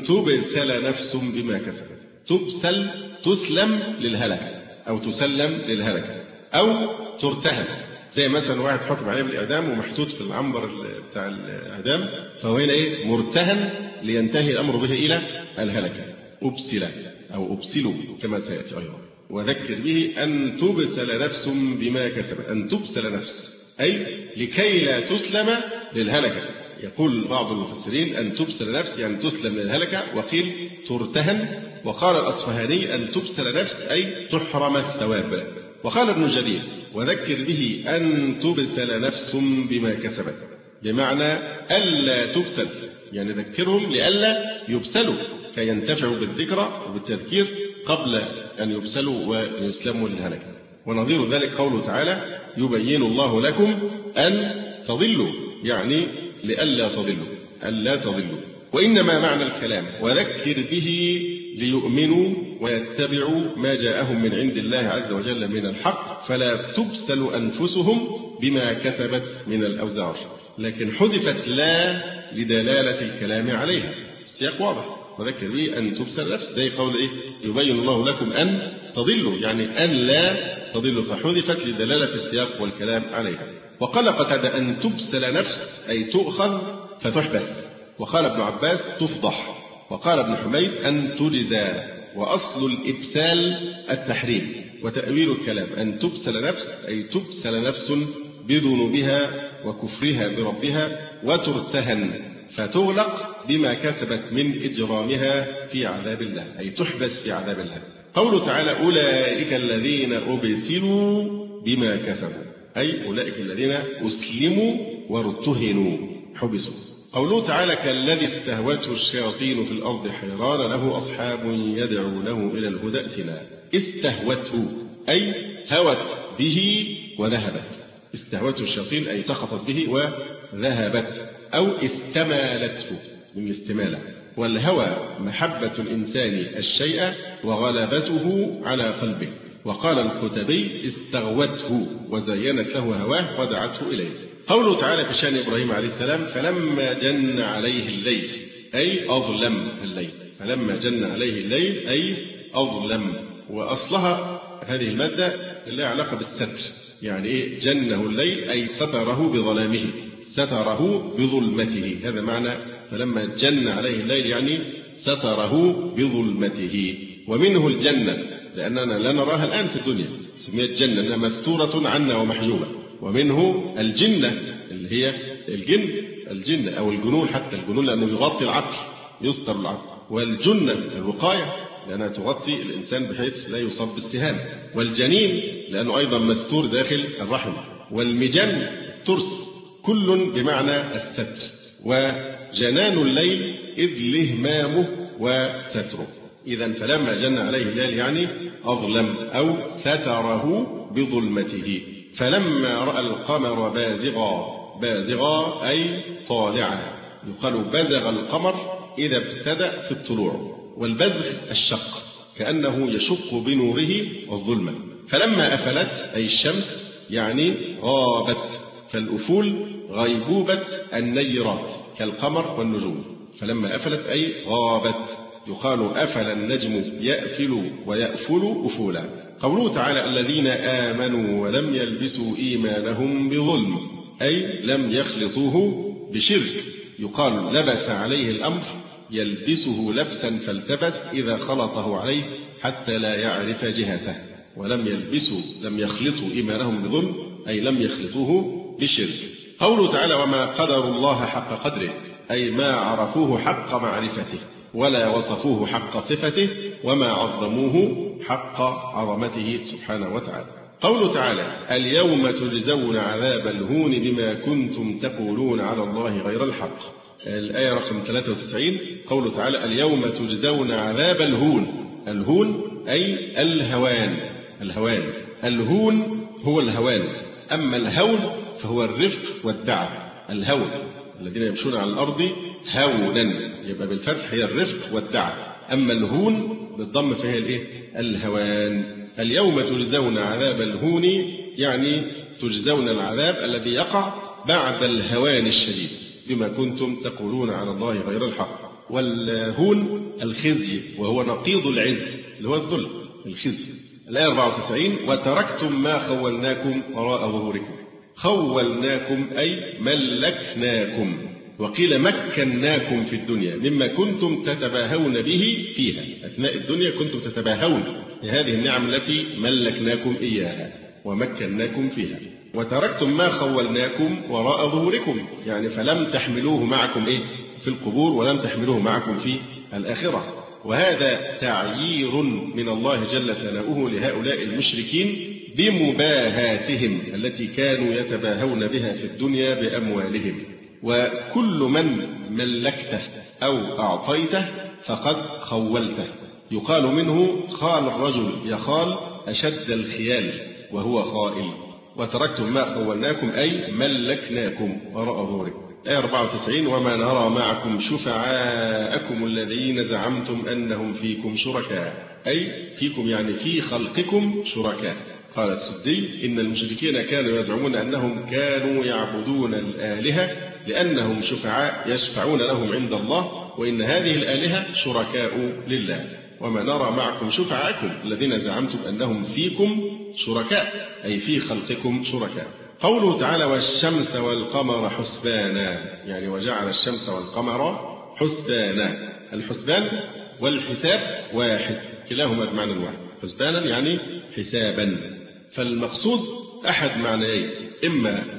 تبسل نفس بما كسبت، تبسل تسلم للهلكة أو تسلم للهلكة أو ترتهن، زي مثلا واحد حكم عليه بالإعدام ومحطوط في العنبر بتاع الإعدام، فهو هنا إيه مرتهن لينتهي الأمر به إلى الهلكة، أبسل أو أبسلوا كما سيأتي أيضا. وذكر به أن تبسل نفس بما كسبت، أن تبسل نفس أي لكي لا تسلم للهلكة. يقول بعض المفسرين أن تبسل نفس يعني تسلم للهلكة، وقيل ترتهن، وقال الأصفهاني أن تبسل نفس أي تحرم الثواب. وقال ابن جرير وذكر به أن تبسل نفس بما كسبت، بمعنى ألا تبسل، يعني ذكرهم لألا يبسلوا كي ينتفعوا بالذكرى وبالتذكير قبل أن يبسلوا ويسلموا للهلكة. ونظير ذلك قوله تعالى يبين الله لكم أن تضلوا، يعني لألا تضلوا، ألا تضلوا. وإنما معنى الكلام وذكر به ليؤمنوا ويتبعوا ما جاءهم من عند الله عز وجل من الحق، فلا تبسل أنفسهم بما كسبت من الأوزار، لكن حذفت لا لدلالة الكلام عليها، السياق واضح. وذكر به أن تبسل نفس، ده قول إيه يبين الله لكم أن تضلوا، يعني أن لا تضلوا، فحذفت لدلالة السياق والكلام عليها. وقال قتادة أن تبسل نفس أي تؤخذ فتحبس، وقال ابن عباس تفضح، وقال ابن حميد أن تجزى. وأصل الإبسال التحريم، وتأويل الكلام أن تبسل نفس أي تبسل نفس بذنوبها وكفرها بربها وترتهن فتغلق بما كسبت من إجرامها في عذاب الله، أي تحبس في عذاب الله. قوله تعالى أولئك الذين أبسلوا بما كسبوا، أي أولئك الذين أسلموا وارتهنوا حبسوا. قوله تعالى كالذي استهوته الشياطين في الأرض حيران له أصحاب يدعونه إلى الهدى ائتنا. استهوته أي هوت به وذهبت، استهوته الشياطين أي سقطت به وذهبت، أو استمالته من الاستمالة. والهوى محبة الإنسان الشيء وغلبته على قلبه. وقال الكتبي استغوته وزينت له هواه ودعته إليه. قوله تعالى في شأن إبراهيم عليه السلام فلما جن عليه الليل أي أظلم الليل، فلما جن عليه الليل أي أظلم. وأصلها هذه المادة لها علاقة بالستر، يعني إيه جنه الليل أي ستره بظلامه، ستره بظلمته، هذا معنى فلما جن عليه الليل يعني ستره بظلمته. ومنه الجنة لأننا لا نراها الآن في الدنيا، سميت جنة أنها مستورة عنا ومحجوبة. ومنه الجنة اللي هي الجن، الجن أو الجنون، حتى الجنون لأنه يغطي العقل، يستر العقل. والجنة الوقاية لأنها تغطي الإنسان بحيث لا يصاب بالسهام. والجنين لأنه أيضا مستور داخل الرحم. والمجن ترس، كل بمعنى الستر. وجنان الليل إذ لهمامه وستره. إذا فلما جن عليه الليل يعني أظلم أو ستره بظلمته. فلما رأى القمر بازغا، بازغا أي طالعا، يقال بزغ القمر إذا ابتدأ في الطلوع. والبزغ الشق كأنه يشق بنوره الظلمة. فلما أفلت أي الشمس يعني غابت، فالأفول غيبوبة النيرات كالقمر والنجوم. فلما أفلت أي غابت، يقال أفل النجم يأفل ويأفل أفولا. قوله تعالى الذين آمنوا ولم يلبسوا إيمانهم بظلم أي لم يخلطوه بشرك. يقال لبس عليه الأمر، يلبسه لبسا فالتبس إذا خلطه عليه حتى لا يعرف جهته. ولم يلبسوا لم يخلطوا إيمانهم بظلم أي لم يخلطوه بشرك. قوله تعالى وما قدر الله حق قدره أي ما عرفوه حق معرفته ولا وصفوه حق صفته وما عظموه حق عظمته سبحانه وتعالى. قوله تعالى اليوم تجزون عذاب الهون بما كنتم تقولون على الله غير الحق. الآية رقم ثلاثة وتسعين. قوله تعالى اليوم تجزون عذاب الهون. الهون أي الهوان، الهوان. الهون هو الهوان، أما الهون فهو الرفق والدعة. الهون الذين يمشون على الأرض هونا، يبقى بالفتح هي الرفق والدعة. أما الهون بالضم فهي الإيه؟ الهوان. اليوم تجزون عذاب الهون يعني تجزون العذاب الذي يقع بعد الهوان الشديد بما كنتم تقولون على الله غير الحق. والهون الخزي وهو نقيض العز اللي هو الذل، الخزي. الآية أربعة وتسعين وتركتم ما خولناكم وراء ظهوركم. خولناكم أي ملكناكم، وقيل مكناكم في الدنيا مما كنتم تتباهون به فيها. أثناء الدنيا كنتم تتباهون بهذه النعم التي ملكناكم إياها ومكناكم فيها. وتركتم ما خولناكم وراء ظهوركم يعني فلم تحملوه معكم إيه في القبور ولم تحملوه معكم في الآخرة. وهذا تعيير من الله جل ثناؤه لهؤلاء المشركين بمباهاتهم التي كانوا يتباهون بها في الدنيا بأموالهم. وكل من ملكته أو أعطيته فقد خولته. يقال منه خال الرجل يخال أشد الخيال وهو خائل. وتركتم ما خولناكم أي ملكناكم وراء ظهوركم. آية أربعة وتسعين وما نرى معكم شفعاءكم الذين زعمتم أنهم فيكم شركاء أي فيكم يعني في خلقكم شركاء. قال السدي إن المشركين كانوا يزعمون أنهم كانوا يعبدون الآلهة لأنهم شفعاء يشفعون لهم عند الله، وإن هذه الآلهة شركاء لله. وما نرى معكم شفعاءكم الذين زعمتم أنهم فيكم شركاء أي في خلقكم شركاء. قوله تعالى والشمس والقمر حسبانا يعني وجعل الشمس والقمر حسبانا. الحسبان والحساب واحد، كلاهما بمعنى واحد. حسبانا يعني حسابا. فالمقصود أحد معنيين، إما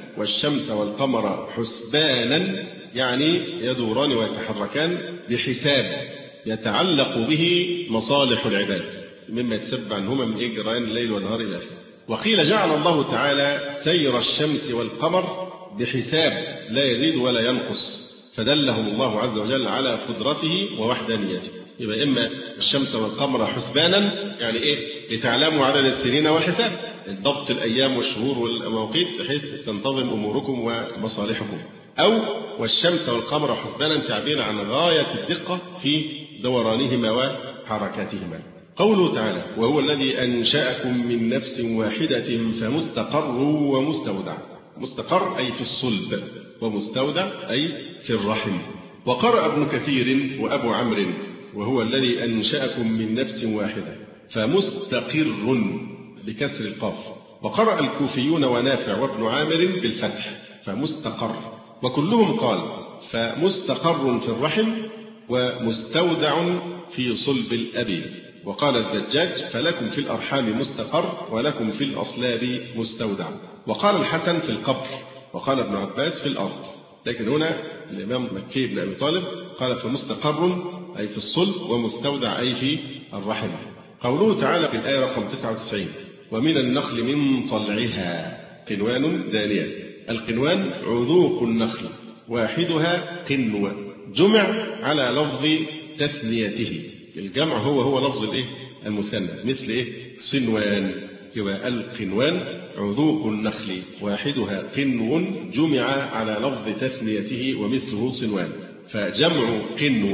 والشمس والقمر حسبانا يعني يدوران ويتحركان بحساب يتعلق به مصالح العباد مما يتسبب عنهما من إجران الليل والنهار إلى آخره. وقيل جعل الله تعالى سير الشمس والقمر بحساب لا يزيد ولا ينقص، فدلهم الله عز وجل على قدرته ووحدانيته. يبقى إما الشمس والقمر حسبانا يعني إيه؟ لتعلموا عدد السنين والحساب، ضبط الأيام والشهور والمواقيت بحيث تنتظم أموركم ومصالحكم، أو والشمس والقمر حسبانا تعبير عن غاية الدقة في دورانهما وحركاتهما. قوله تعالى: وهو الذي أنشأكم من نفس واحدة فمستقر ومستودع. مستقر أي في الصلب، ومستودع أي في الرحم. وقرأ ابن كثير وأبو عمرو: وهو الذي أنشأكم من نفس واحدة فمستقر بكسر القاف. وقرأ الكوفيون ونافع وابن عامر بالفتح فمستقر. وكلهم قال فمستقر في الرحم ومستودع في صلب الأب. وقال الزجاج: فلكم في الأرحام مستقر ولكم في الأصلاب مستودع. وقال الحسن في القبر. وقال ابن عباس في الأرض. لكن هنا الإمام مكي بن أبي طالب قال فمستقر أي في الصلب ومستودع أي في الرحم. قوله تعالى في الآية رقم تسعة وتسعين: ومن النخل من طلعها قنوان دانية. القنوان عذوق النخل واحدها قنوة، جمع على لفظ تثنيته. الجمع هو هو لفظ الايه المثنى، مثل ايه صنوان. يبقى القنوان عذوق النخل واحدها قنو، جمع على لفظ تثنيته ومثله صنوان. فجمع قنو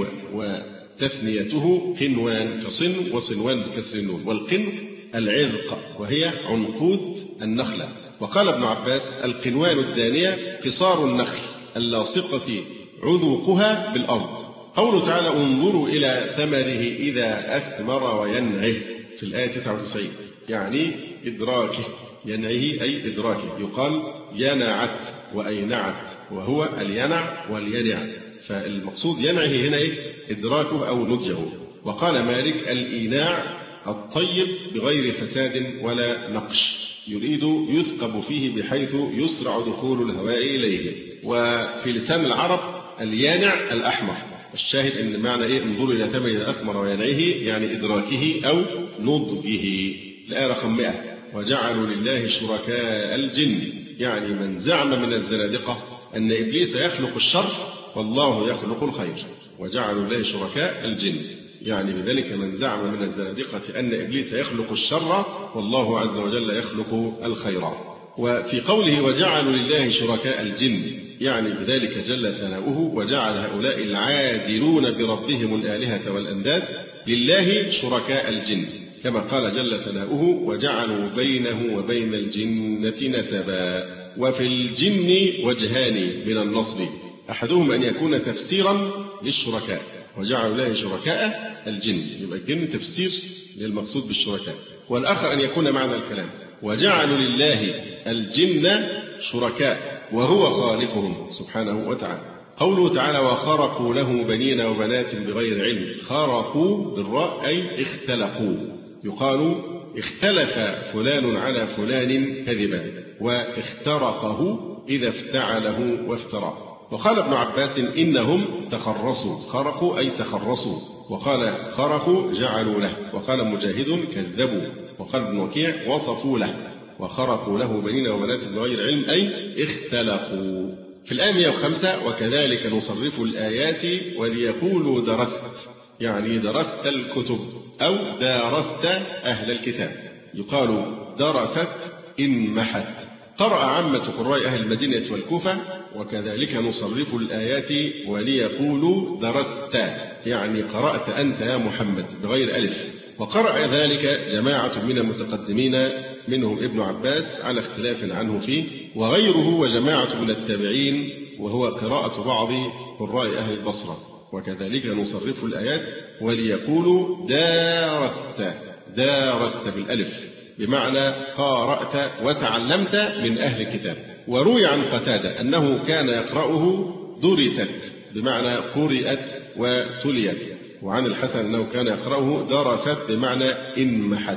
وتثنيته قنوان كصن وصنوان بكسر النون. والقن العذق وهي عنقود النخلة. وقال ابن عباس: القنوان الدانية قصار النخل اللاصقة عذوقها بالأرض. قوله تعالى: انظروا إلى ثمره إذا أثمر وينعه في الآية تسعة وتسعين يعني إدراكه. ينعه أي إدراكه. يقال ينعت وأينعت، وهو الينع والينع، فالمقصود ينعه هنا إيه؟ إدراكه أو نضجه. وقال مالك: الإيناع الطيب بغير فساد ولا نقش، يريد يثقب فيه بحيث يسرع دخول الهواء إليه. وفي لسان العرب اليانع الأحمر. الشاهد ان معنى ايه انظروا الى ثمره اذا اثمر وينعه يعني ادراكه او نضجه. الايه رقم مئة: وجعلوا لله شركاء الجن، يعني من زعم من الزنادقه ان ابليس يخلق الشر والله يخلق الخير. وجعلوا لله شركاء الجن يعني بذلك من زعم من الزنادقه ان ابليس يخلق الشر والله عز وجل يخلق الخير. وفي قوله وجعلوا لله شركاء الجن يعني بذلك جل ثناؤه وجعل هؤلاء العادلون بربهم الآلهة والأنداد لله شركاء الجن، كما قال جل ثناؤه وجعلوا بينه وبين الجنة نسبا. وفي الجن وجهان من النصب، أحدهم أن يكون تفسيرا للشركاء وجعلوا له شركاء الجن، يبقى الجن تفسير للمقصود بالشركاء، والآخر أن يكون معنى الكلام وجعلوا لله الجن شركاء وهو خالقهم سبحانه وتعالى. قوله تعالى وخرقوا له بنين وبنات بغير علم. خرقوا بالراء أي اختلقوا. يقال اختلف فلان على فلان كذبا، واخترقه إذا افتعله وافتراه. وقال ابن عباس إنهم تخرصوا. خرقوا أي تخرصوا. وقال خرقوا جعلوا له. وقال مجاهد كذبوا. وقال ابن وكيع وصفوا له. وخرقوا له بنين وبنات بغير علم أي اختلقوا. في الآية مئة وخمسة وكذلك نصرف الآيات وليقولوا درست، يعني درست الكتب أو دارست أهل الكتاب. يقال درست انمحت. قرأ عامة قراء أهل المدينة والكوفة وكذلك نصرف الآيات وليقولوا درست، يعني قرأت أنت يا محمد بغير ألف. وقرأ ذلك جماعة من المتقدمين منهم ابن عباس على اختلاف عنه فيه، وغيره وجماعة من التابعين، وهو قراءة بعض قراء أهل البصرة. وكذلك نصرف الآيات وليقولوا دارست. دارست بالألف بمعنى قارأت وتعلمت من أهل الكتاب. وروي عن قتادة أنه كان يقرأه درست بمعنى قرئت وتليت. وعن الحسن أنه كان يقرأه درست بمعنى انمحت.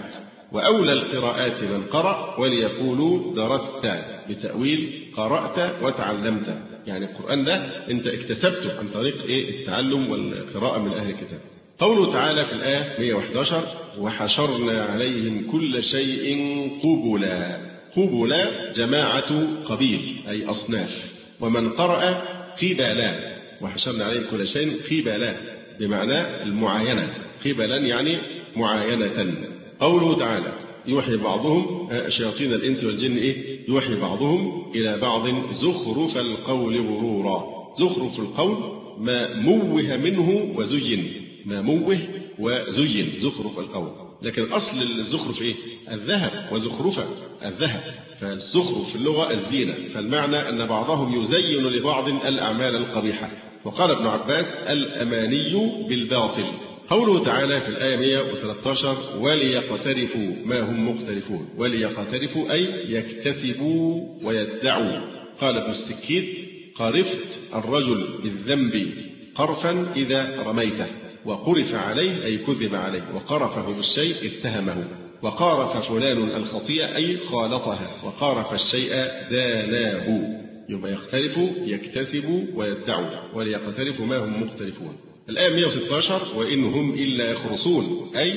وأولى القراءات من قرأ وليقولوا درست بتأويل قرأت وتعلمت، يعني القرآن ده أنت اكتسبته عن طريق إيه؟ التعلم والقراءة من أهل الكتاب. قوله تعالى في الآية مئة وأحد عشر وحشرنا عليهم كل شيء قبلا. قبلا جماعة قبيل أي أصناف، ومن قرأ قبلا وحشرنا عليهم كل شيء قبلا بمعنى المعاينة، قبلا يعني معاينة. قوله تعالى يوحي بعضهم شياطين الإنس والجن إيه؟ يوحي بعضهم إلى بعض زخرف القول غرورا. زخرف القول ما موه منه وزين، ما موه وزين زخرف القول، لكن أصل الزخرف إيه؟ الذهب، وزخرفة الذهب، فالزخرف في اللغة الزينة، فالمعنى أن بعضهم يزين لبعض الأعمال القبيحة. وقال ابن عباس الأماني بالباطل. قوله تعالى في الآية مئة وثلاثة عشر وليقترفوا ما هم مقترفون. وليقترفوا أي يكتسبوا ويدعوا. قال ابن السكيت قرفت الرجل بالذنب قرفا إذا رميته، وقرف عليه أي كذب عليه، وقرفه بالشيء اتهمه. وقارف فلان الخطيئة أي خالطها، وقارف الشيء داناه. يبقى يختلف يكتسب ويدعوا وليقترفوا ما هم مختلفون. الآية مئة وستة عشر وإن هم إلا يخرصون أي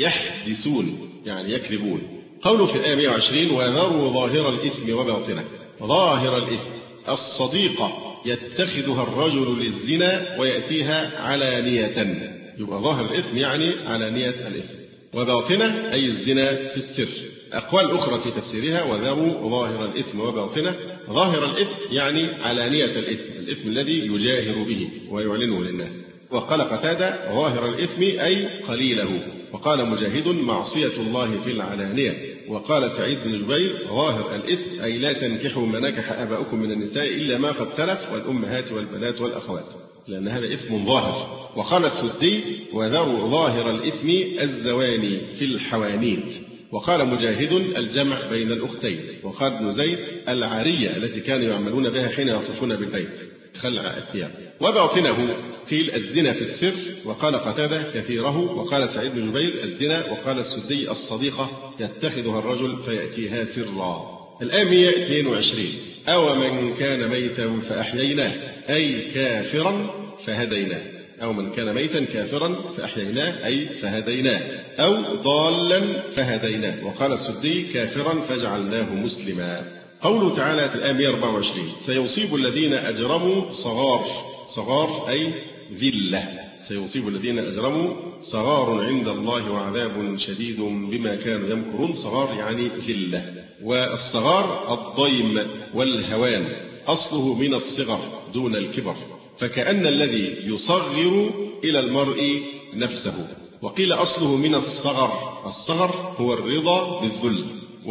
يحدثون يعني يكذبون. قوله في الآية مئة وعشرين وذروا ظاهر الإثم وباطنه. ظاهر الإثم الصديقة يتخذها الرجل للزنا ويأتيها علانية. يبقى ظاهر الإثم يعني علانية الإثم، وباطنه أي الزنا في السر. أقوال أخرى في تفسيرها وذروا ظاهر الإثم وباطنه. ظاهر الإثم يعني علانية الإثم، الإثم الذي يجاهر به ويعلنه للناس. وقال قتادة ظاهر الإثم أي قليله. وقال مجاهد معصية الله في العلانية. وقال سعيد بن جبير ظاهر الإثم أي لا تنكحوا ما نكح آباؤكم من النساء إلا ما قد سلف والأمهات والبنات والأخوات، لأن هذا إثم ظاهر. وقال السدي وذروا ظاهر الإثم الزواني في الحوانيت. وقال مجاهد الجمع بين الأختين. وقال ابن زيد العارية التي كانوا يعملون بها حين يطوفون بالبيت، خلع الثياب. وباطنه قيل الزنا في السر. وقال قتادة كثيره. وقال سعيد بن جبير الزنا. وقال السدي الصديقة يتخذها الرجل فيأتيها سرا. الآية مئة واثنين وعشرين أو من كان ميتا فأحييناه أي كافرا فهديناه. أو من كان ميتا كافرا فأحييناه أي فهديناه، أو ضالا فهديناه. وقال السدي كافرا فجعلناه مسلما. قوله تعالى في الآية مئة وأربعة وعشرين سيصيب الذين أجرموا صغار. صغار أي ذلة. سيصيب الذين أجرموا صغار عند الله وعذاب شديد بما كانوا يمكرون. صغار يعني ذلة. والصغار الضيم والهوان، أصله من الصغر دون الكبر، فكأن الذي يصغر إلى المرء نفسه. وقيل أصله من الصغر. الصغر هو الرضا بالذل،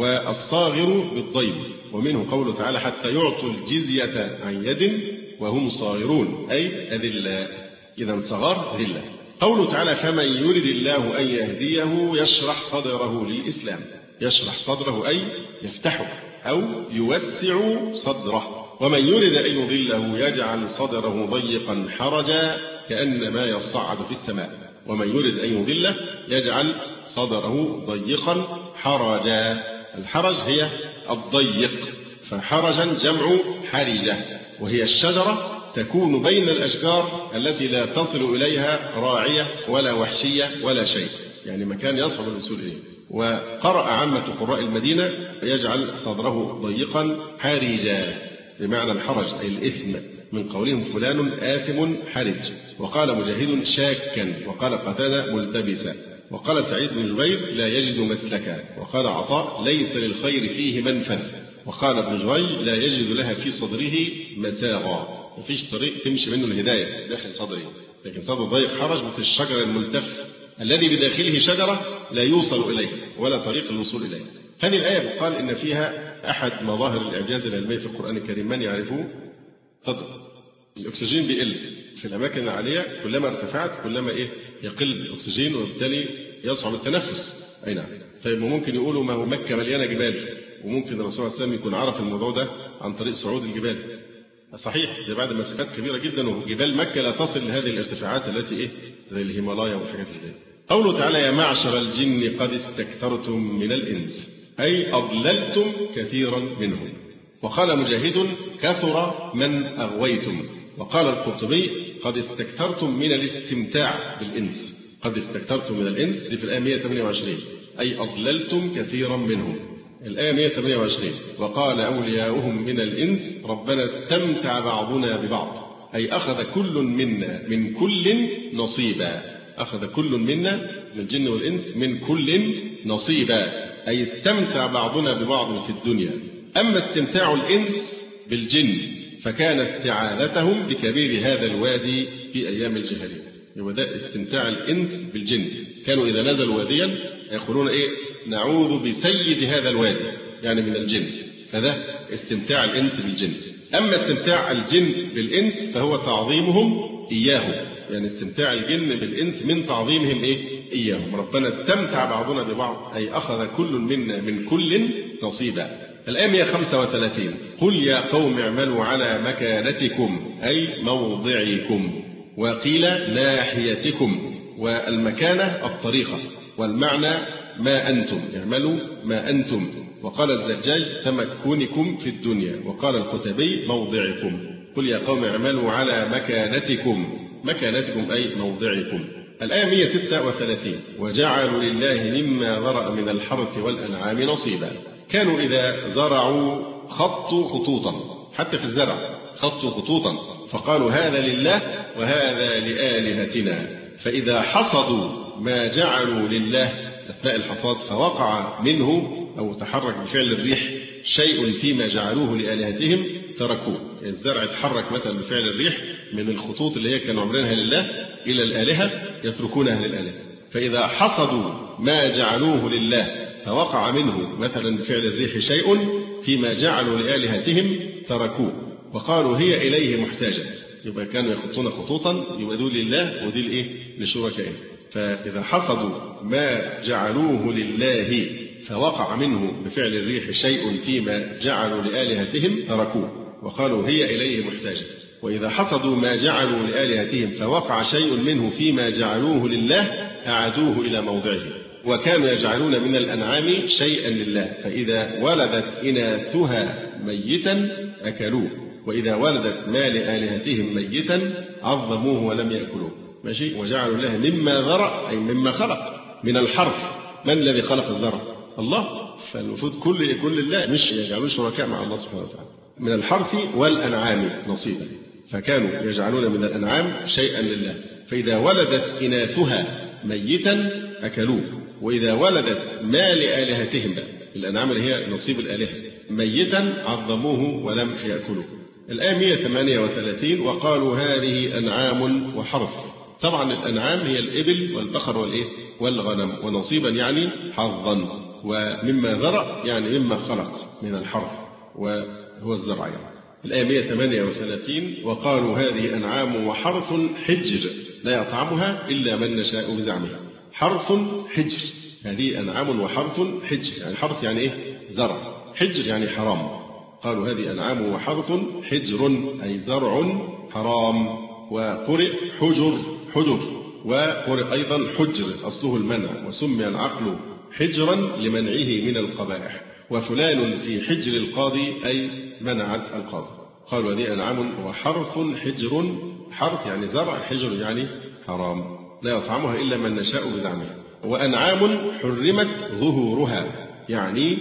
والصاغر بالضيم. ومنه قوله تعالى حتى يعطوا الجزية عن يد وهم صاغرون أي أذلاء. إذا صغار ذلة. قوله تعالى فمن يرد الله أن يهديه يشرح صدره للإسلام. يشرح صدره أي يفتحه أو يوسع صدره. ومن يرد أن يضله يجعل صدره ضيقا حرجا كأنما يصعد في السماء. ومن يرد أن يضله يجعل صدره ضيقا حرجا. الحرج هي الضيق، فحرجا جمع حرجة، وهي الشجرة تكون بين الأشجار التي لا تصل إليها راعية ولا وحشية ولا شيء، يعني مكان يصعب الوصول إليه. وقرأ عامة قراء المدينة يجعل صدره ضيقا حرجا بمعنى الحرج أي الإثم، من قولهم فلان آثم حرج. وقال مجاهد شاكا. وقال قتادة ملتبسا. وقال سعيد بن جبير لا يجد مسلكا. وقال عطاء ليس للخير فيه منفذ. وقال ابن جريج لا يجد لها في صدره مساغا، مفيش طريق تمشي منه الهداية داخل صدره، لكن صدر ضيق حرج مثل الشجر الملتف الذي بداخله شجرة لا يوصل إليه ولا طريق الوصول إليه. هذه الآية بقال إن فيها أحد مظاهر الإعجاز العلمي في القرآن الكريم. من يعرفه؟ تفضل. الأكسجين بيقل في الأماكن العالية، كلما ارتفعت كلما إيه يقل الأكسجين وبالتالي يصعب التنفس. أي نعم. طيب ممكن يقولوا ما هو مكة مليانة جبال، وممكن الرسول صلى الله عليه وسلم يكون عرف الموضوع ده عن طريق صعود الجبال. صحيح، ده بعد مسافات كبيرة جدا، وجبال مكة لا تصل لهذه الارتفاعات التي إيه زي الهيمالايا والحاجات زي. قوله تعالى: يا معشر الجن قد استكثرتم من الإنس، أي أضللتم كثيرا منهم. وقال مجاهد: كثر من أغويتم. وقال القرطبي: قد استكثرتم من الاستمتاع بالإنس. قد استكثرتم من الإنس دي في الآية مئة وثمانية وعشرين، أي أضللتم كثيرا منهم. الآية مئة وثمانية وعشرين: وقال أولياؤهم من الإنس ربنا استمتع بعضنا ببعض، أي أخذ كل منا من كل نصيبا. أخذ كل منا من الجن والإنس من كل نصيبا، أي استمتع بعضنا ببعض في الدنيا. أما استمتاع الإنس بالجن فكان استعاذتهم بكبير هذا الوادي في أيام الجاهلية. يبقى ده استمتاع الإنس بالجن، كانوا إذا نزلوا واديا يقولون إيه؟ نعوذ بسيد هذا الوادي، يعني من الجن. فده استمتاع الإنس بالجن. أما استمتاع الجن بالإنس فهو تعظيمهم إياه، يعني استمتاع الجن بالإنس من تعظيمهم إيه؟ إياهم. ربنا استمتع بعضنا ببعض، أي أخذ كل منا من كل نصيبا. الآية مئة وخمسة وثلاثين: قل يا قوم اعملوا على مكانتكم، أي موضعكم. وقيل ناحيتكم، والمكانة الطريقة، والمعنى ما أنتم، اعملوا ما أنتم. وقال الزجاج: تمكنكم في الدنيا. وقال القتبي: موضعكم. قل يا قوم اعملوا على مكانتكم، مكانتكم أي موضعكم. الآية مئة وستة وثلاثين: وجعلوا لله مما ذرأ من الحرث والأنعام نصيبا. كانوا إذا زرعوا خطوا خطوطا، حتى في الزرع خطوا خطوطا، فقالوا هذا لله وهذا لآلهتنا. فإذا حصدوا ما جعلوا لله أثناء الحصاد فوقع منه أو تحرك بفعل الريح شيء فيما جعلوه لآلهتهم تركوه. يعني الزرع اتحرك مثلا بفعل الريح من الخطوط اللي هي كانوا عاملينها لله إلى الآلهة، يتركونها للآلهة. فإذا حصدوا ما جعلوه لله فوقع منه مثلا بفعل الريح شيء فيما جعلوا لآلهتهم تركوه، وقالوا هي إليه محتاجة. يبقى كانوا يخطون خطوطا، يبقى دول لله ودي لإيه؟ لشركائهم. فإذا حصدوا ما جعلوه لله فوقع منه بفعل الريح شيء فيما جعلوا لآلهتهم تركوه، وقالوا هي إليه محتاجة. وإذا حصدوا ما جعلوا لآلهتهم فوقع شيء منه فيما جعلوه لله أعادوه إلى موضعه. وكانوا يجعلون من الأنعام شيئا لله، فإذا ولدت إناثها ميتا أكلوه، وإذا ولدت ما لآلهتهم ميتا عظموه ولم يأكلوه. ماشي. وجعلوا له مما ذرأ، أي مما خلق من الحرث. من الذي خلق الذرة؟ الله. فالمفروض كل كل الله، مش يجعلون شركاء مع الله سبحانه وتعالى. من الحرث والأنعام نصيبا، فكانوا يجعلون من الأنعام شيئا لله. فإذا ولدت إناثها ميتا أكلوه، وإذا ولدت ما لآلهتهم، الأنعام اللي هي نصيب الآلهة، ميتا عظموه ولم يأكلوه. الآية مئة وثمانية وثلاثين: وقالوا هذه أنعام وحرث. طبعا الأنعام هي الإبل والبقر والإيه؟ والغنم، ونصيبا يعني حظا، ومما ذرأ يعني مما خلق من الحرث وهو الزرع يعني. الآية مئة وثمانية وثلاثين: وقالوا هذه أنعام وحرث حجر لا يطعمها إلا من نشاء بزعمها. حرث حجر، هذه أنعام وحرث حجر، يعني حرث يعني إيه؟ زرع، حجر يعني حرام. قالوا هذه أنعام وحرث حجر أي زرع حرام. وقرئ حجر حجر، وقرئ أيضا حجر أصله المنع، وسمي العقل حجرا لمنعه من القبائح. وفلان في حجر القاضي أي منعت القاضي. قالوا هذه أنعام وحرث حجر، حرث يعني زرع، حجر يعني حرام، لا يطعمها إلا من نشاء بزعمه. وأنعام حرمت ظهورها يعني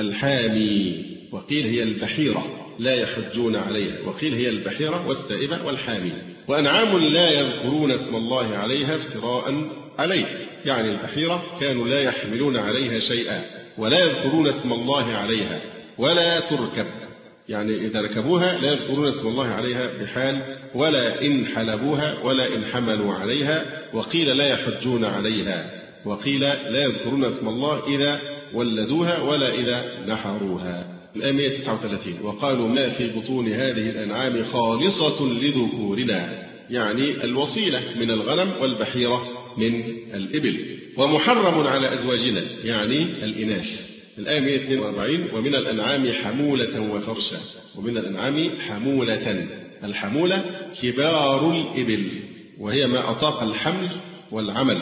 الحامي، وقيل هي البحيرة لا يحجون عليها، وقيل هي البحيرة والسائبة والحامي. وأنعام لا يذكرون اسم الله عليها افتراء عليه، يعني البحيرة كانوا لا يحملون عليها شيئا ولا يذكرون اسم الله عليها ولا تركب، يعني إذا ركبوها لا يذكرون اسم الله عليها بحال، ولا إن حلبوها ولا إن حملوا عليها. وقيل لا يحجون عليها، وقيل لا يذكرون اسم الله إذا ولدوها ولا إذا نحروها. الآية مئة وتسعة وثلاثين: وقالوا ما في بطون هذه الأنعام خالصة لذكورنا، يعني الوصيلة من الغنم والبحيرة من الإبل. ومحرم على أزواجنا يعني الإناث. الآية مئة واثنين وأربعين: ومن الأنعام حمولة وفرشا. ومن الأنعام حمولة، الحمولة كبار الإبل، وهي ما أطاق الحمل والعمل،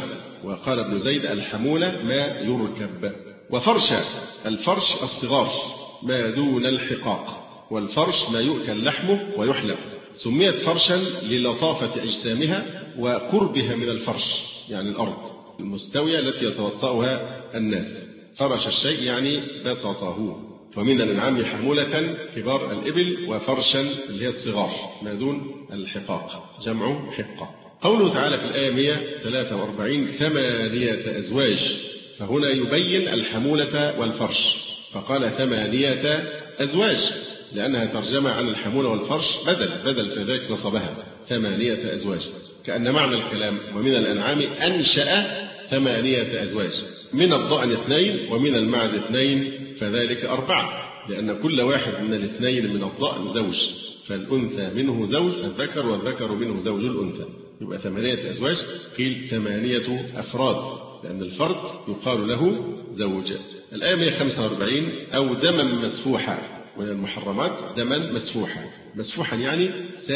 وقال ابن زيد الحمولة ما يركب. وفرشا، الفرش الصغار ما دون الحقاق، والفرش ما يؤكل لحمه ويحلب. سميت فرشا للطافة أجسامها وقربها من الفرش، يعني الأرض المستوية التي يتوطأها الناس. فرش الشيء يعني بسطه. ومن الأنعام حمولة كبار الإبل، وفرشا اللي هي الصغار ما دون الحقاق، جمع حقة. قوله تعالى في الآية مئة وثلاثة وأربعين ثمانية أزواج، فهنا يبين الحمولة والفرش، فقال ثمانية أزواج لأنها ترجمة عن الحمولة والفرش بدل بدل فذلك نصبها ثمانية أزواج، كأن معنى الكلام ومن الأنعام أنشأ ثمانية أزواج، من الضأن اثنين ومن المعز اثنين فذلك أربعة، لأن كل واحد من الاثنين من الضأن زوج، فالأنثى منه زوج الذكر والذكر منه زوج الأنثى، يبقى ثمانية أزواج. قيل ثمانية أفراد لأن الفرد يقال له زوج. الآية مئة وخمسة وأربعين أو دما مسفوحا، ومن المحرمات دما مسفوحا، مسفوحا يعني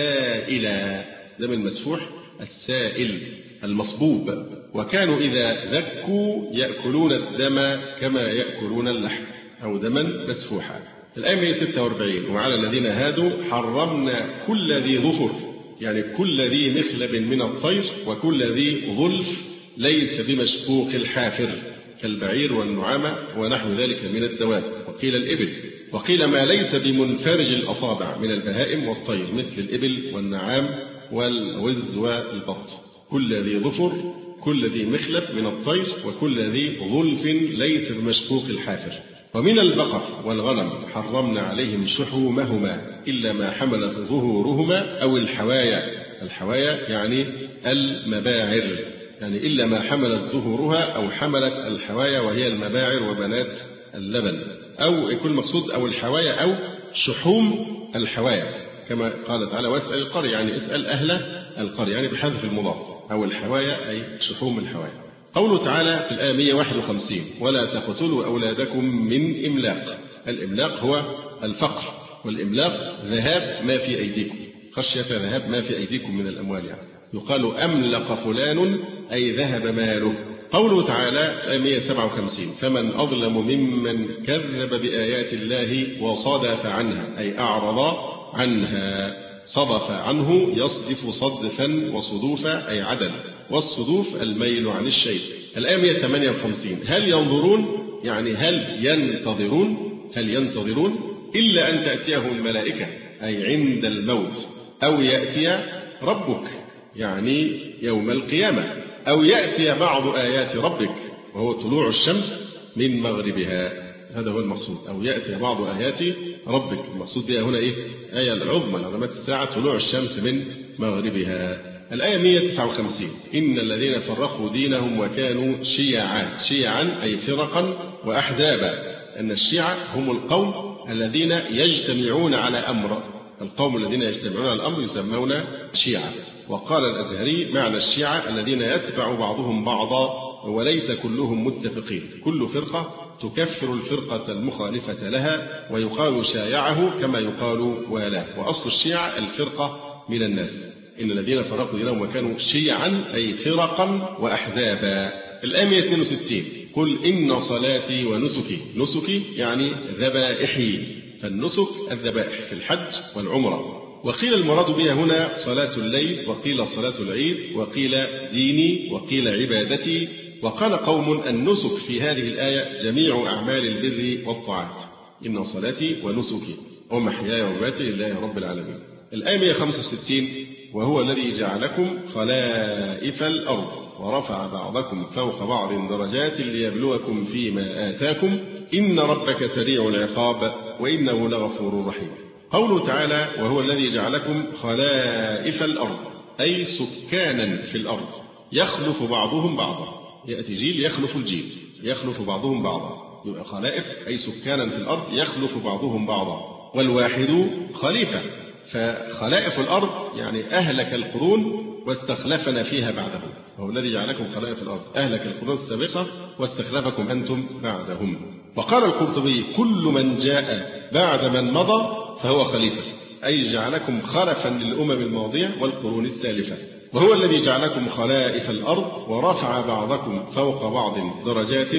سائلا، دم المسفوح السائل المصبوب. وكانوا إذا ذكوا يأكلون الدم كما يأكلون اللحم، أو دما مسفوحا. الآية مئة وستة وأربعين وعلى الذين هادوا حرمنا كل ذي ظفر، يعني كل ذي مخلب من الطير وكل ذي ظلف ليس بمشقوق الحافر كالبعير والنعامة ونحو ذلك من الدواب، وقيل الإبل، وقيل ما ليس بمنفرج الأصابع من البهائم والطير مثل الإبل والنعام والوز والبط. كل ذي ظفر، كل ذي مخلب من الطير وكل ذي ظلف ليس بمشقوق الحافر. ومن البقر والغنم حرمنا عليهم شحومهما إلا ما حملت ظهورهما أو الحوايا، الحوايا يعني المباعر، يعني إلا ما حملت ظهورها أو حملت الحوايا وهي المباعر وبنات اللبن، أو يكون مقصود أو الحوايا أو شحوم الحوايا، كما قال تعالى واسأل القرية، يعني اسأل أهل القرية، يعني بحذف المضاف، أو الحوايا أي شحوم الحوايا. قوله تعالى في الآية مئة وواحد وخمسين ولا تقتلوا أولادكم من إملاق. الإملاق هو الفقر، والإملاق ذهاب ما في أيديكم، خشية ذهاب ما في أيديكم من الأموال، يعني يقال أملق فلان أي ذهب ماله. قوله تعالى في آية مئة وسبعة وخمسين فمن أظلم ممن كذب بآيات الله وصدف عنها أي أعرض عنها. صدف عنه يصدف صدفا وصدوفا أي عدل، والصدوف الميل عن الشيء. الآية مئة وثمانية وخمسين هل ينظرون، يعني هل ينتظرون، هل ينتظرون إلا أن تأتيهم الملائكة أي عند الموت، أو يأتي ربك يعني يوم القيامة، أو يأتي بعض آيات ربك وهو طلوع الشمس من مغربها، هذا هو المقصود، أو يأتي بعض آيات ربك. المقصود بها هنا إيه؟ آية العظمى علامات الساعة طلوع الشمس من مغربها. الآية مئة وتسعة وخمسين إن الذين فرقوا دينهم وكانوا شيعا، شيعا أي فرقا وأحزابا، أن الشيعة هم القوم الذين يجتمعون على أمر، القوم الذين يجتمعون على الأمر يسمون شيعة. وقال الأزهري معنى الشيعة الذين يتبع بعضهم بعضا وليس كلهم متفقين، كل فرقة تكفر الفرقة المخالفة لها ويقال شايعه كما يقال والاه، وأصل الشيعة الفرقة من الناس. إن الذين فرقوا دينهم وكانوا شيعا أي فرقا وأحزابا. الآية مئة واثنين وستين قل إن صلاتي ونسكي، نسكي يعني ذبائحي، فالنسك الذبائح في الحج والعمرة. وقيل المراد بها هنا صلاة الليل، وقيل صلاة العيد، وقيل ديني، وقيل عبادتي. وقال قوم النسك في هذه الآية جميع أعمال البر والطاعات، إن صلاتي ونسكي ومحياي ومماتي لله رب العالمين. الآية مئة وخمسة وستين وهو الذي جعلكم خلائف الأرض ورفع بعضكم فوق بعض درجات ليبلوكم فيما آتاكم إن ربك سريع العقاب وإنه لغفور رحيم. قوله تعالى وهو الذي جعلكم خلائف الأرض أي سكانا في الأرض، يخلف بعضهم بعضا، يأتي جيل يخلف الجيل، يخلف بعضهم بعضا، يبقى خلائف أي سكانا في الأرض يخلف بعضهم بعضا، والواحد خليفة، فخلائف الأرض يعني أهلك القرون واستخلفنا فيها بعده، وهو الذي جعلكم خلائف الأرض، أهلك القرون السابقة واستخلفكم أنتم بعدهم. وقال القرطبي كل من جاء بعد من مضى فهو خليفة، أي جعلكم خلفا للأمم الماضية والقرون السالفة، وهو الذي جعلكم خلائف الأرض ورفع بعضكم فوق بعض درجات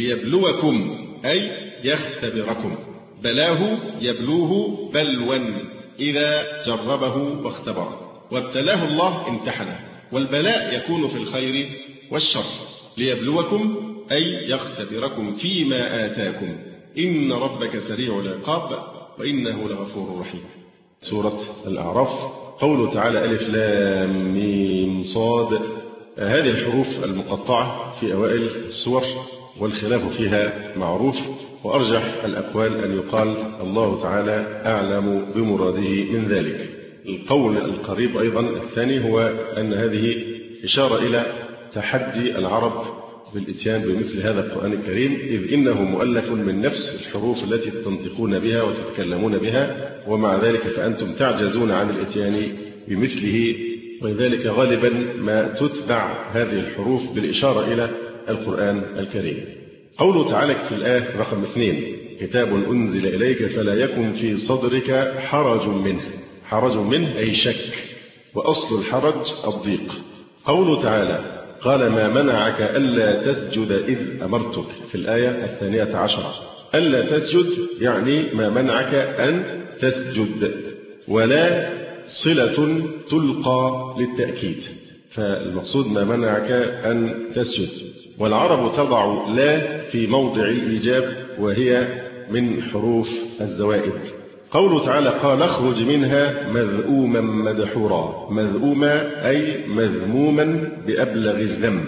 ليبلوكم أي يختبركم. بلاه يبلوه بلوا إذا جربه واختبره، وابتلاه الله امتحنه. والبلاء يكون في الخير والشر. ليبلوكم أي يختبركم فيما آتاكم، إن ربك سريع العقاب وإنه لغفور رحيم. سورة الأعراف. قوله تعالى ألف لام ميم صاد. هذه الحروف المقطعة في أوائل السور والخلاف فيها معروف، وأرجح الأقوال أن يقال الله تعالى أعلم بمراده من ذلك. القول القريب أيضا الثاني هو أن هذه إشارة إلى تحدي العرب بالإتيان بمثل هذا القرآن الكريم، إذ إنه مؤلف من نفس الحروف التي تنطقون بها وتتكلمون بها، ومع ذلك فأنتم تعجزون عن الإتيان بمثله، ولذلك غالبا ما تتبع هذه الحروف بالإشارة إلى القرآن الكريم. قوله تعالى في الآية رقم اثنين كتاب أنزل إليك فلا يكن في صدرك حرج منه. حرج منه أي شك، وأصل الحرج الضيق. قوله تعالى قال ما منعك ألا تسجد إذ أمرتك في الآية الثانية عشرة. ألا تسجد يعني ما منعك أن تسجد، ولا صلة تلقى للتأكيد، فالمقصود ما منعك أن تسجد. والعرب تضع لا في موضع الإيجاب وهي من حروف الزوائد. قوله تعالى قال اخرج منها مذءوما مدحورا. مذءوما أي مذموما بأبلغ الذم،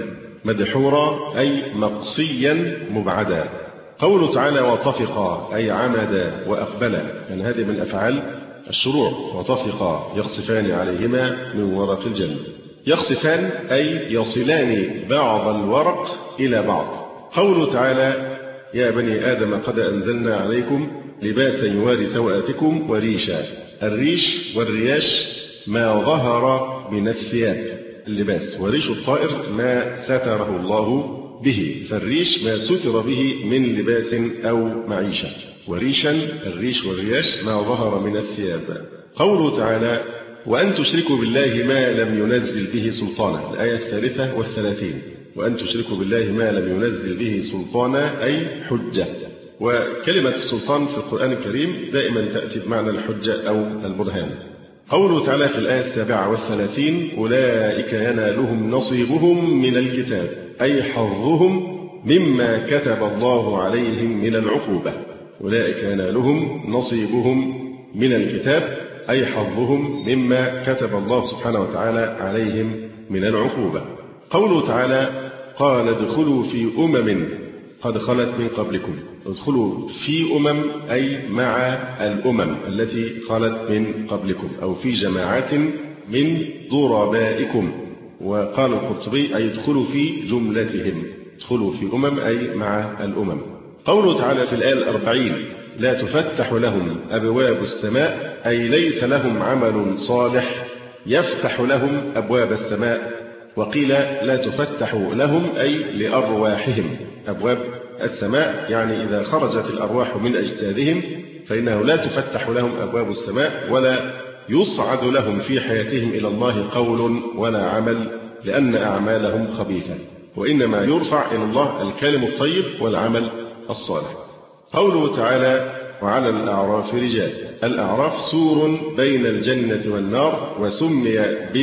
مدحورا أي مقصيا مبعدا. قوله تعالى وطفقا أي عمدا وأقبلا، يعني هذه من أفعال الشروع. وطفقا يخصفان عليهما من ورق الجنة. يخصفان أي يصلان بعض الورق إلى بعض. قوله تعالى يا بني آدم قد أنزلنا عليكم لباسا يواري سوآتكم وريشا. الريش والرياش ما ظهر من الثياب اللباس، وريش الطائر ما ستره الله به، فالريش ما ستر به من لباس أو معيشة. وريشا الريش والرياش ما ظهر من الثياب. قوله تعالى وأن تشركوا بالله ما لم ينزل به سلطانا. الآية الثالثة والثلاثين. وأن تشركوا بالله ما لم ينزل به سلطانا أي حجة. وكلمة السلطان في القرآن الكريم دائما تأتي بمعنى الحجة أو البرهان. قوله تعالى في الآية السابعة والثلاثين أولئك ينالهم نصيبهم من الكتاب أي حظهم مما كتب الله عليهم من العقوبة. أولئك ينالهم نصيبهم من الكتاب أي حظهم مما كتب الله سبحانه وتعالى عليهم من العقوبة. قوله تعالى قال ادخلوا في أمم قد خلت من قبلكم. ادخلوا في أمم أي مع الأمم التي خلت من قبلكم، أو في جماعات من ضربائكم. وقال القرطبي أي ادخلوا في جملتهم. ادخلوا في أمم أي مع الأمم. قوله تعالى في الآية الأربعين لا تفتح لهم أبواب السماء أي ليس لهم عمل صالح يفتح لهم أبواب السماء. وقيل لا تفتح لهم أي لأرواحهم أبواب السماء، يعني إذا خرجت الأرواح من أجسادهم فإنه لا تفتح لهم أبواب السماء، ولا يصعد لهم في حياتهم إلى الله قول ولا عمل، لأن أعمالهم خبيثة، وإنما يرفع إلى الله الكلم الطيب والعمل الصالح. قوله تعالى وعلى الأعراف رجال. الأعراف سور بين الجنة والنار، وسمي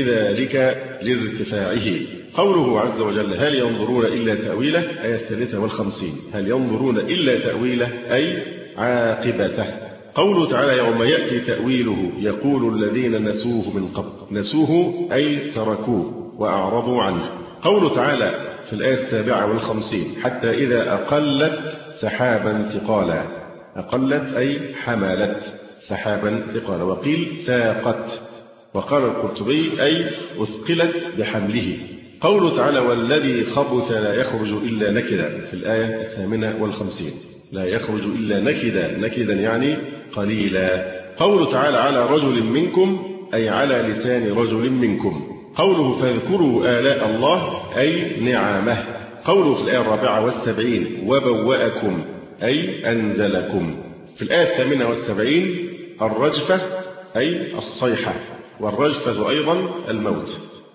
بذلك لارتفاعه. قوله عز وجل هل ينظرون إلا تأويله آية الثالثة والخمسين. هل ينظرون إلا تأويله أي عاقبته. قوله تعالى يوم يأتي تأويله يقول الذين نسوه من قبل. نسوه أي تركوه وأعرضوا عنه. قوله تعالى في الآية السابعة والخمسين حتى إذا أقلت سحابا ثقالا. أقلت أي حملت سحابا ثقالا. وقيل ساقت. وقال القرطبي أي أثقلت بحمله. قوله تعالى والذي خبث لا يخرج إلا نكدا في الآية الثامنة والخمسين. لا يخرج إلا نكدا. نكدا يعني قليلا. قوله تعالى على رجل منكم أي على لسان رجل منكم. قوله فاذكروا آلاء الله أي نعمه. قوله في الآية الرابعة والسبعين وبوأكم أي أنزلكم. في الآية الثامنة والسبعين الرجفة أي الصيحة، والرجفة أيضا الموت. في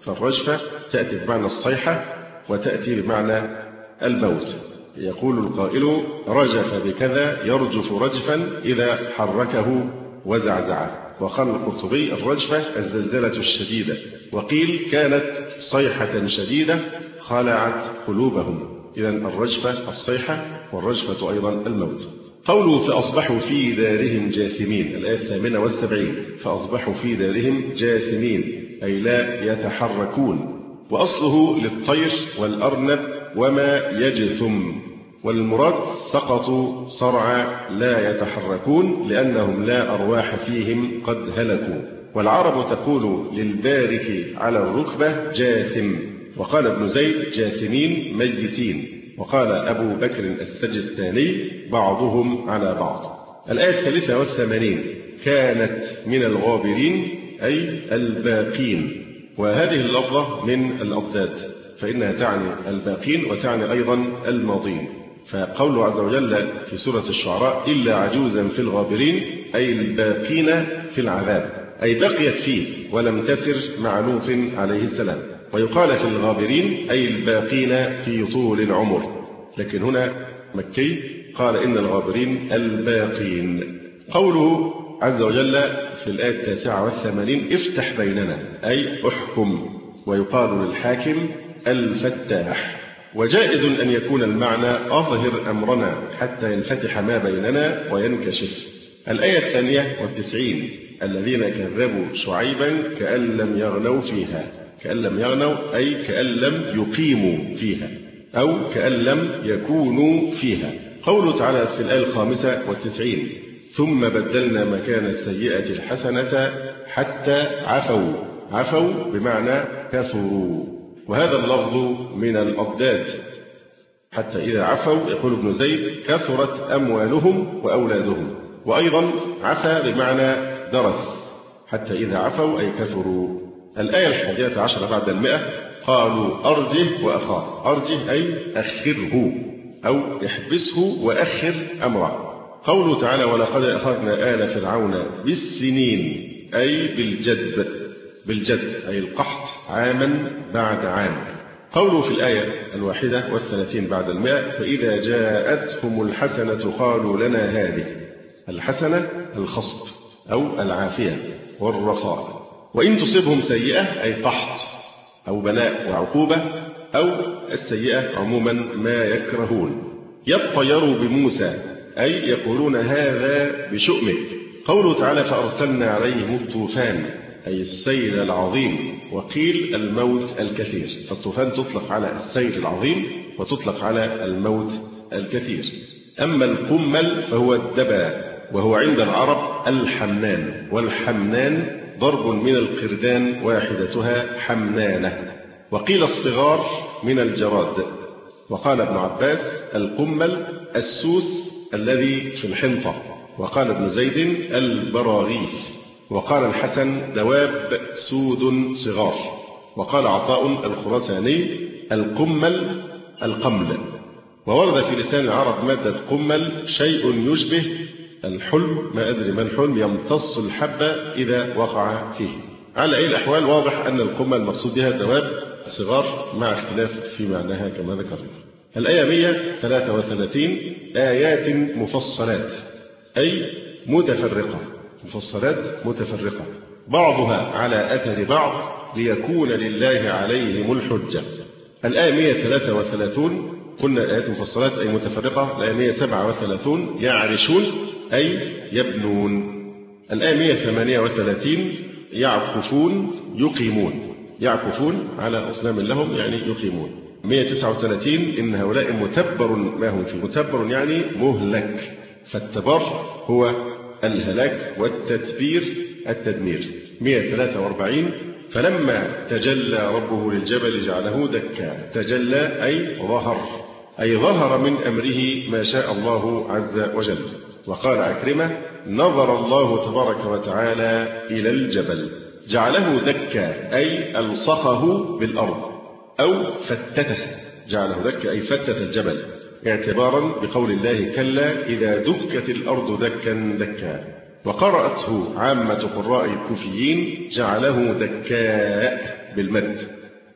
فالرجفة تأتي بمعنى الصيحة وتأتي بمعنى الموت. يقول القائل رجف بكذا يرجف رجفا إذا حركه وزعزعه. وقال القرطبي الرجفة الزلزلة الشديدة، وقيل كانت صيحة شديدة خلعت قلوبهم. إذن الرجفة الصيحة والرجفة أيضا الموت. قوله فأصبحوا في دارهم جاثمين، الآية الثامنة والسبعين، فأصبحوا في دارهم جاثمين أي لا يتحركون، وأصله للطير والأرنب وما يجثم، والمراد سقطوا صرعى لا يتحركون لأنهم لا أرواح فيهم قد هلكوا. والعرب تقول للبارك على الركبة جاثم، وقال ابن زيد جاثمين ميتين، وقال أبو بكر السجستاني بعضهم على بعض. الآية الثالثة والثمانين كانت من الغابرين أي الباقين، وهذه اللفظة من الأضداد فإنها تعني الباقين وتعني أيضا الماضين. فقوله عز وجل في سورة الشعراء إلا عجوزا في الغابرين أي الباقين في العذاب، أي بقيت فيه ولم تسر مع لوط عليه السلام. ويقال في الغابرين أي الباقين في طول العمر، لكن هنا مكي قال إن الغابرين الباقين. قوله عز وجل في الآية التاسعة والثمانين افتح بيننا أي احكم، ويقال للحاكم الفتاح. وجائز أن يكون المعنى أظهر أمرنا حتى ينفتح ما بيننا وينكشف. الآية الثانية والتسعين الذين كذبوا شعيبا كأن لم يغنوا فيها، كأن لم يغنوا أي كأن لم يقيموا فيها أو كأن لم يكونوا فيها. قوله تعالى في الآية الخامسة والتسعين ثم بدلنا مكان السيئة الحسنة حتى عفوا، عفوا بمعنى كثروا، وهذا اللفظ من الأضداد. حتى إذا عفوا يقول ابن زيد كثرت أموالهم وأولادهم، وأيضا عفا بمعنى درس، حتى إذا عفوا أي كثروا. الآية الحادية عشر بعد المئة قالوا أرجه وأخاه، أرجه أي أخره أو احبسه وأخر أمره. قوله تعالى ولقد أخذنا آل فرعون بالسنين أي بالجدب، بالجد أي القحط عاما بعد عام. قوله في الآية الواحدة والثلاثين بعد المئة فإذا جاءتهم الحسنة قالوا لنا هذه، الحسنة الخصب أو العافية والرخاء. وإن تصبهم سيئة أي قحط أو بلاء وعقوبة أو السيئة عموما ما يكرهون. يطيروا بموسى أي يقولون هذا بشؤمه. قوله تعالى فأرسلنا عليهم الطوفان أي السيل العظيم، وقيل الموت الكثير، فالطوفان تطلق على السيل العظيم وتطلق على الموت الكثير. أما القمل فهو الدبا، وهو عند العرب الحمنان، والحمنان ضرب من القردان واحدتها حمنانة. وقيل الصغار من الجراد. وقال ابن عباس القمل السوس الذي في الحنطة، وقال ابن زيد البراغيث. وقال الحسن دواب سود صغار. وقال عطاء الخراساني القمل القمل. وورد في لسان العرب مادة قمل شيء يشبه الحلم، ما أدري ما الحلم، يمتص الحبة إذا وقع فيه. على أي الأحوال واضح أن القمل مقصود بها دواب صغار مع اختلاف في معناها كما ذكرنا. الآية مئة وثلاثة وثلاثين آيات مفصلات أي متفرقة، مفصلات متفرقة بعضها على أثر بعض ليكون لله عليهم الحجة. الآية مئة وثلاثة وثلاثين قلنا آيات مفصلات أي متفرقة. الآية مئة وسبعة وثلاثين يعرشون أي يبنون. الآية مئة وثمانية وثلاثين يعكفون يقيمون، يعكفون على أصنام لهم يعني يقيمون. مئة وتسعة وثلاثين إن هؤلاء متبر ما هم فيه، متبر يعني مهلك، فالتبر هو الهلاك والتتبير التدمير. مئة وثلاثة وأربعين فلما تجلى ربه للجبل جعله دكا، تجلى أي ظهر، أي ظهر من أمره ما شاء الله عز وجل. وقال عكرمة نظر الله تبارك وتعالى إلى الجبل جعله دكا أي ألصقه بالأرض أو فتته، جعله دكا أي فتت الجبل، اعتبارا بقول الله كلا إذا دكت الأرض دكا دكا. وقرأته عامة قراء الكوفيين جعله دكاء بالمد،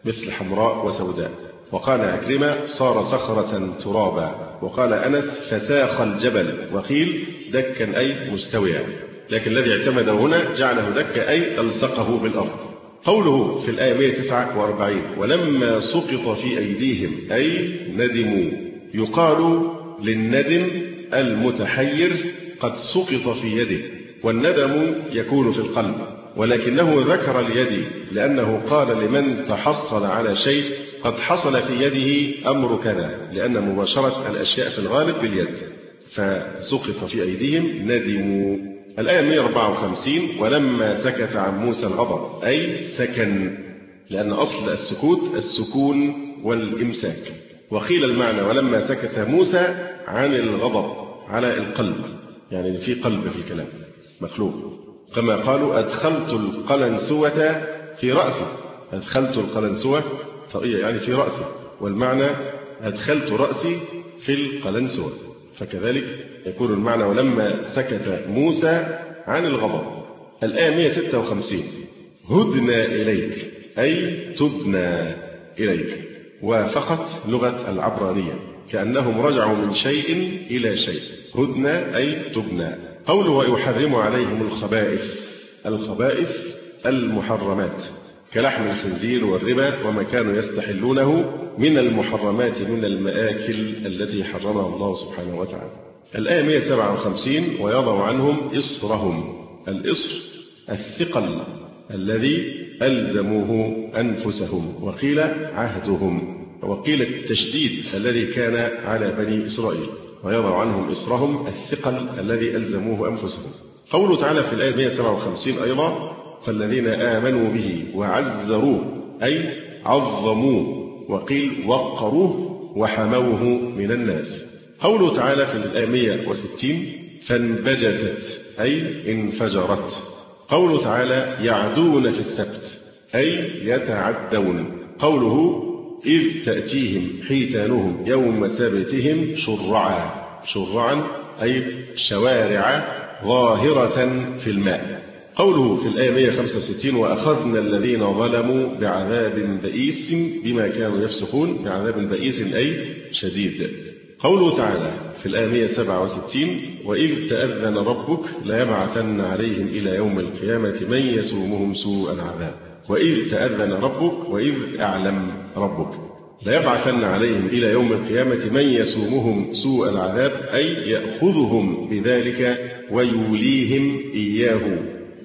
مثل حمراء وسوداء. وقال عكرمة صار صخرة ترابا. وقال أنس فساخ الجبل. وقيل دكا أي مستويا، لكن الذي اعتمده هنا جعله دكا أي ألصقه بالأرض. قوله في الآية مئة وتسعة وأربعين ولما سقط في أيديهم أي ندموا. يقال للندم المتحير قد سقط في يده، والندم يكون في القلب، ولكنه ذكر اليد لأنه قال لمن تحصل على شيء قد حصل في يده أمر كذا، لأن مباشرة الأشياء في الغالب باليد. فسقط في أيديهم ندموا. الآية مئة وأربعة وخمسين ولما سكت عن موسى الغضب أي سكن، لأن أصل السكوت السكون والإمساك. وقيل المعنى ولما سكت موسى عن الغضب على القلب، يعني في قلب في الكلام مخلوق، كما قالوا أدخلت القلنسوة في رأسي. أدخلت القلنسوة يعني في رأسي، والمعنى أدخلت رأسي في القلنسوة، فكذلك يكون المعنى ولما سكت موسى عن الغضب. الآية مئة وستة وخمسين هدنا إليك أي تدنى إليك، وفقط لغة العبرانية كأنهم رجعوا من شيء إلى شيء. هدنا أي تبنى. قوله ويحرم عليهم الخبائث. الخبائث المحرمات كلحم الخنزير والربا وما كانوا يستحلونه من المحرمات من المآكل التي حرمها الله سبحانه وتعالى. الآية مئة وسبعة وخمسين ويضع عنهم إصرهم. الإصر الثقل الذي ألزموه أنفسهم، وقيل عهدهم، وقيل التشديد الذي كان على بني إسرائيل. ويضع عنهم إصرهم الثقل الذي ألزموه أنفسهم. قوله تعالى في الآية مئة وسبعة وخمسين أيضا فالذين آمنوا به وعزروه أي عظموه، وقيل وقروه وحموه من الناس. قوله تعالى في الآية مئة وستين فانبجست أي انفجرت. قوله تعالى يعدون في السبت أي يتعدون. قوله إذ تأتيهم حيتانهم يوم سبتهم شرعا. شرعا أي شوارع ظاهرة في الماء. قوله في الآية مئة وخمسة وستين وأخذنا الذين ظلموا بعذاب بئيس بما كانوا يفسقون. بعذاب بئيس أي شديد. قوله تعالى في الآية مئة وسبعة وستين وإذ تأذن ربك ليبعثن عليهم إلى يوم القيامة من يسومهم سوء العذاب. وإذ تأذن ربك وإذ أعلم ربك ليبعثن عليهم إلى يوم القيامة من يسومهم سوء العذاب أي يأخذهم بذلك ويوليهم إياه.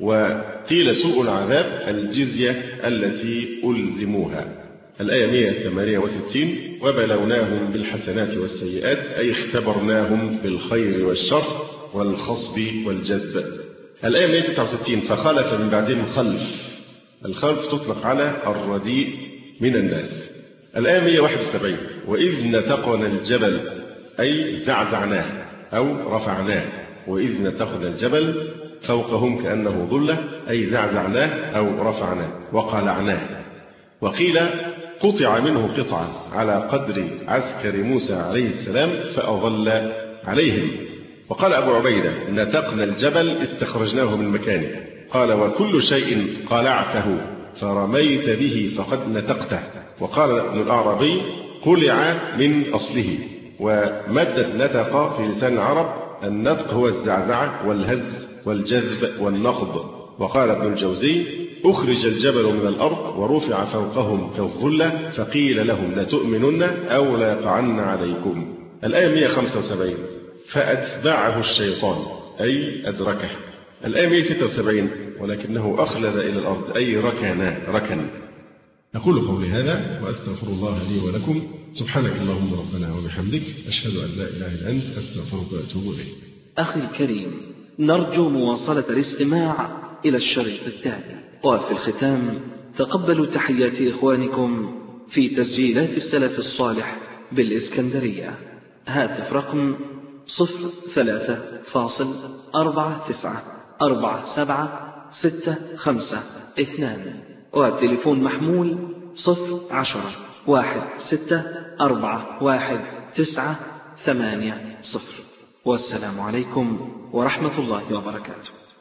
وقيل سوء العذاب الجزية التي ألزموها. الآية مئة وثمانية وستين وبلوناهم بالحسنات والسيئات أي اختبرناهم بالخير والشر والخصب والجذب. الآية مئة وتسعة وستين فخلف من بعدهم خلف. الخلف تطلق على الرديء من الناس. الآية مئة وواحد وسبعين وإذ نتقنا الجبل أي زعزعناه أو رفعناه. وإذ نتقنا الجبل فوقهم كأنه ظلة أي زعزعناه أو رفعناه وقلعناه. وقيل قطع منه قطعة على قدر عسكر موسى عليه السلام فأظل عليهم. وقال أبو عبيدة نتقنا الجبل استخرجناه من مكانه. قال وكل شيء قلعته فرميت به فقد نتقته. وقال ابن الأعرابي قلع من أصله. ومادة نتق في لسان العرب النتق هو الزعزعة والهز والجذب والنقض. وقال ابن الجوزي أخرج الجبل من الأرض ورفع فوقهم كالظلة فقيل لهم لتؤمنن أو لا يقعن عليكم. الآية مئة وخمسة وسبعين فأتبعه الشيطان أي أدركه. الآية مئة وستة وسبعين ولكنه أخلد إلى الأرض أي ركنا ركن. أقول قولي هذا وأستغفر الله لي ولكم. سبحانك اللهم ربنا وبحمدك أشهد أن لا إله إلا أنت أستغفرك وأتوب إليك. أخي الكريم نرجو مواصلة الاستماع إلى الشريط التالي. وفي الختام تقبلوا تحيات إخوانكم في تسجيلات السلف الصالح بالإسكندرية. هاتف رقم صفر ثلاثة فاصل أربعة تسعة أربعة سبعة ستة خمسة اثنان، وتليفون محمول صفر عشرة واحد ستة أربعة واحد تسعة ثمانية صفر. والسلام عليكم ورحمة الله وبركاته.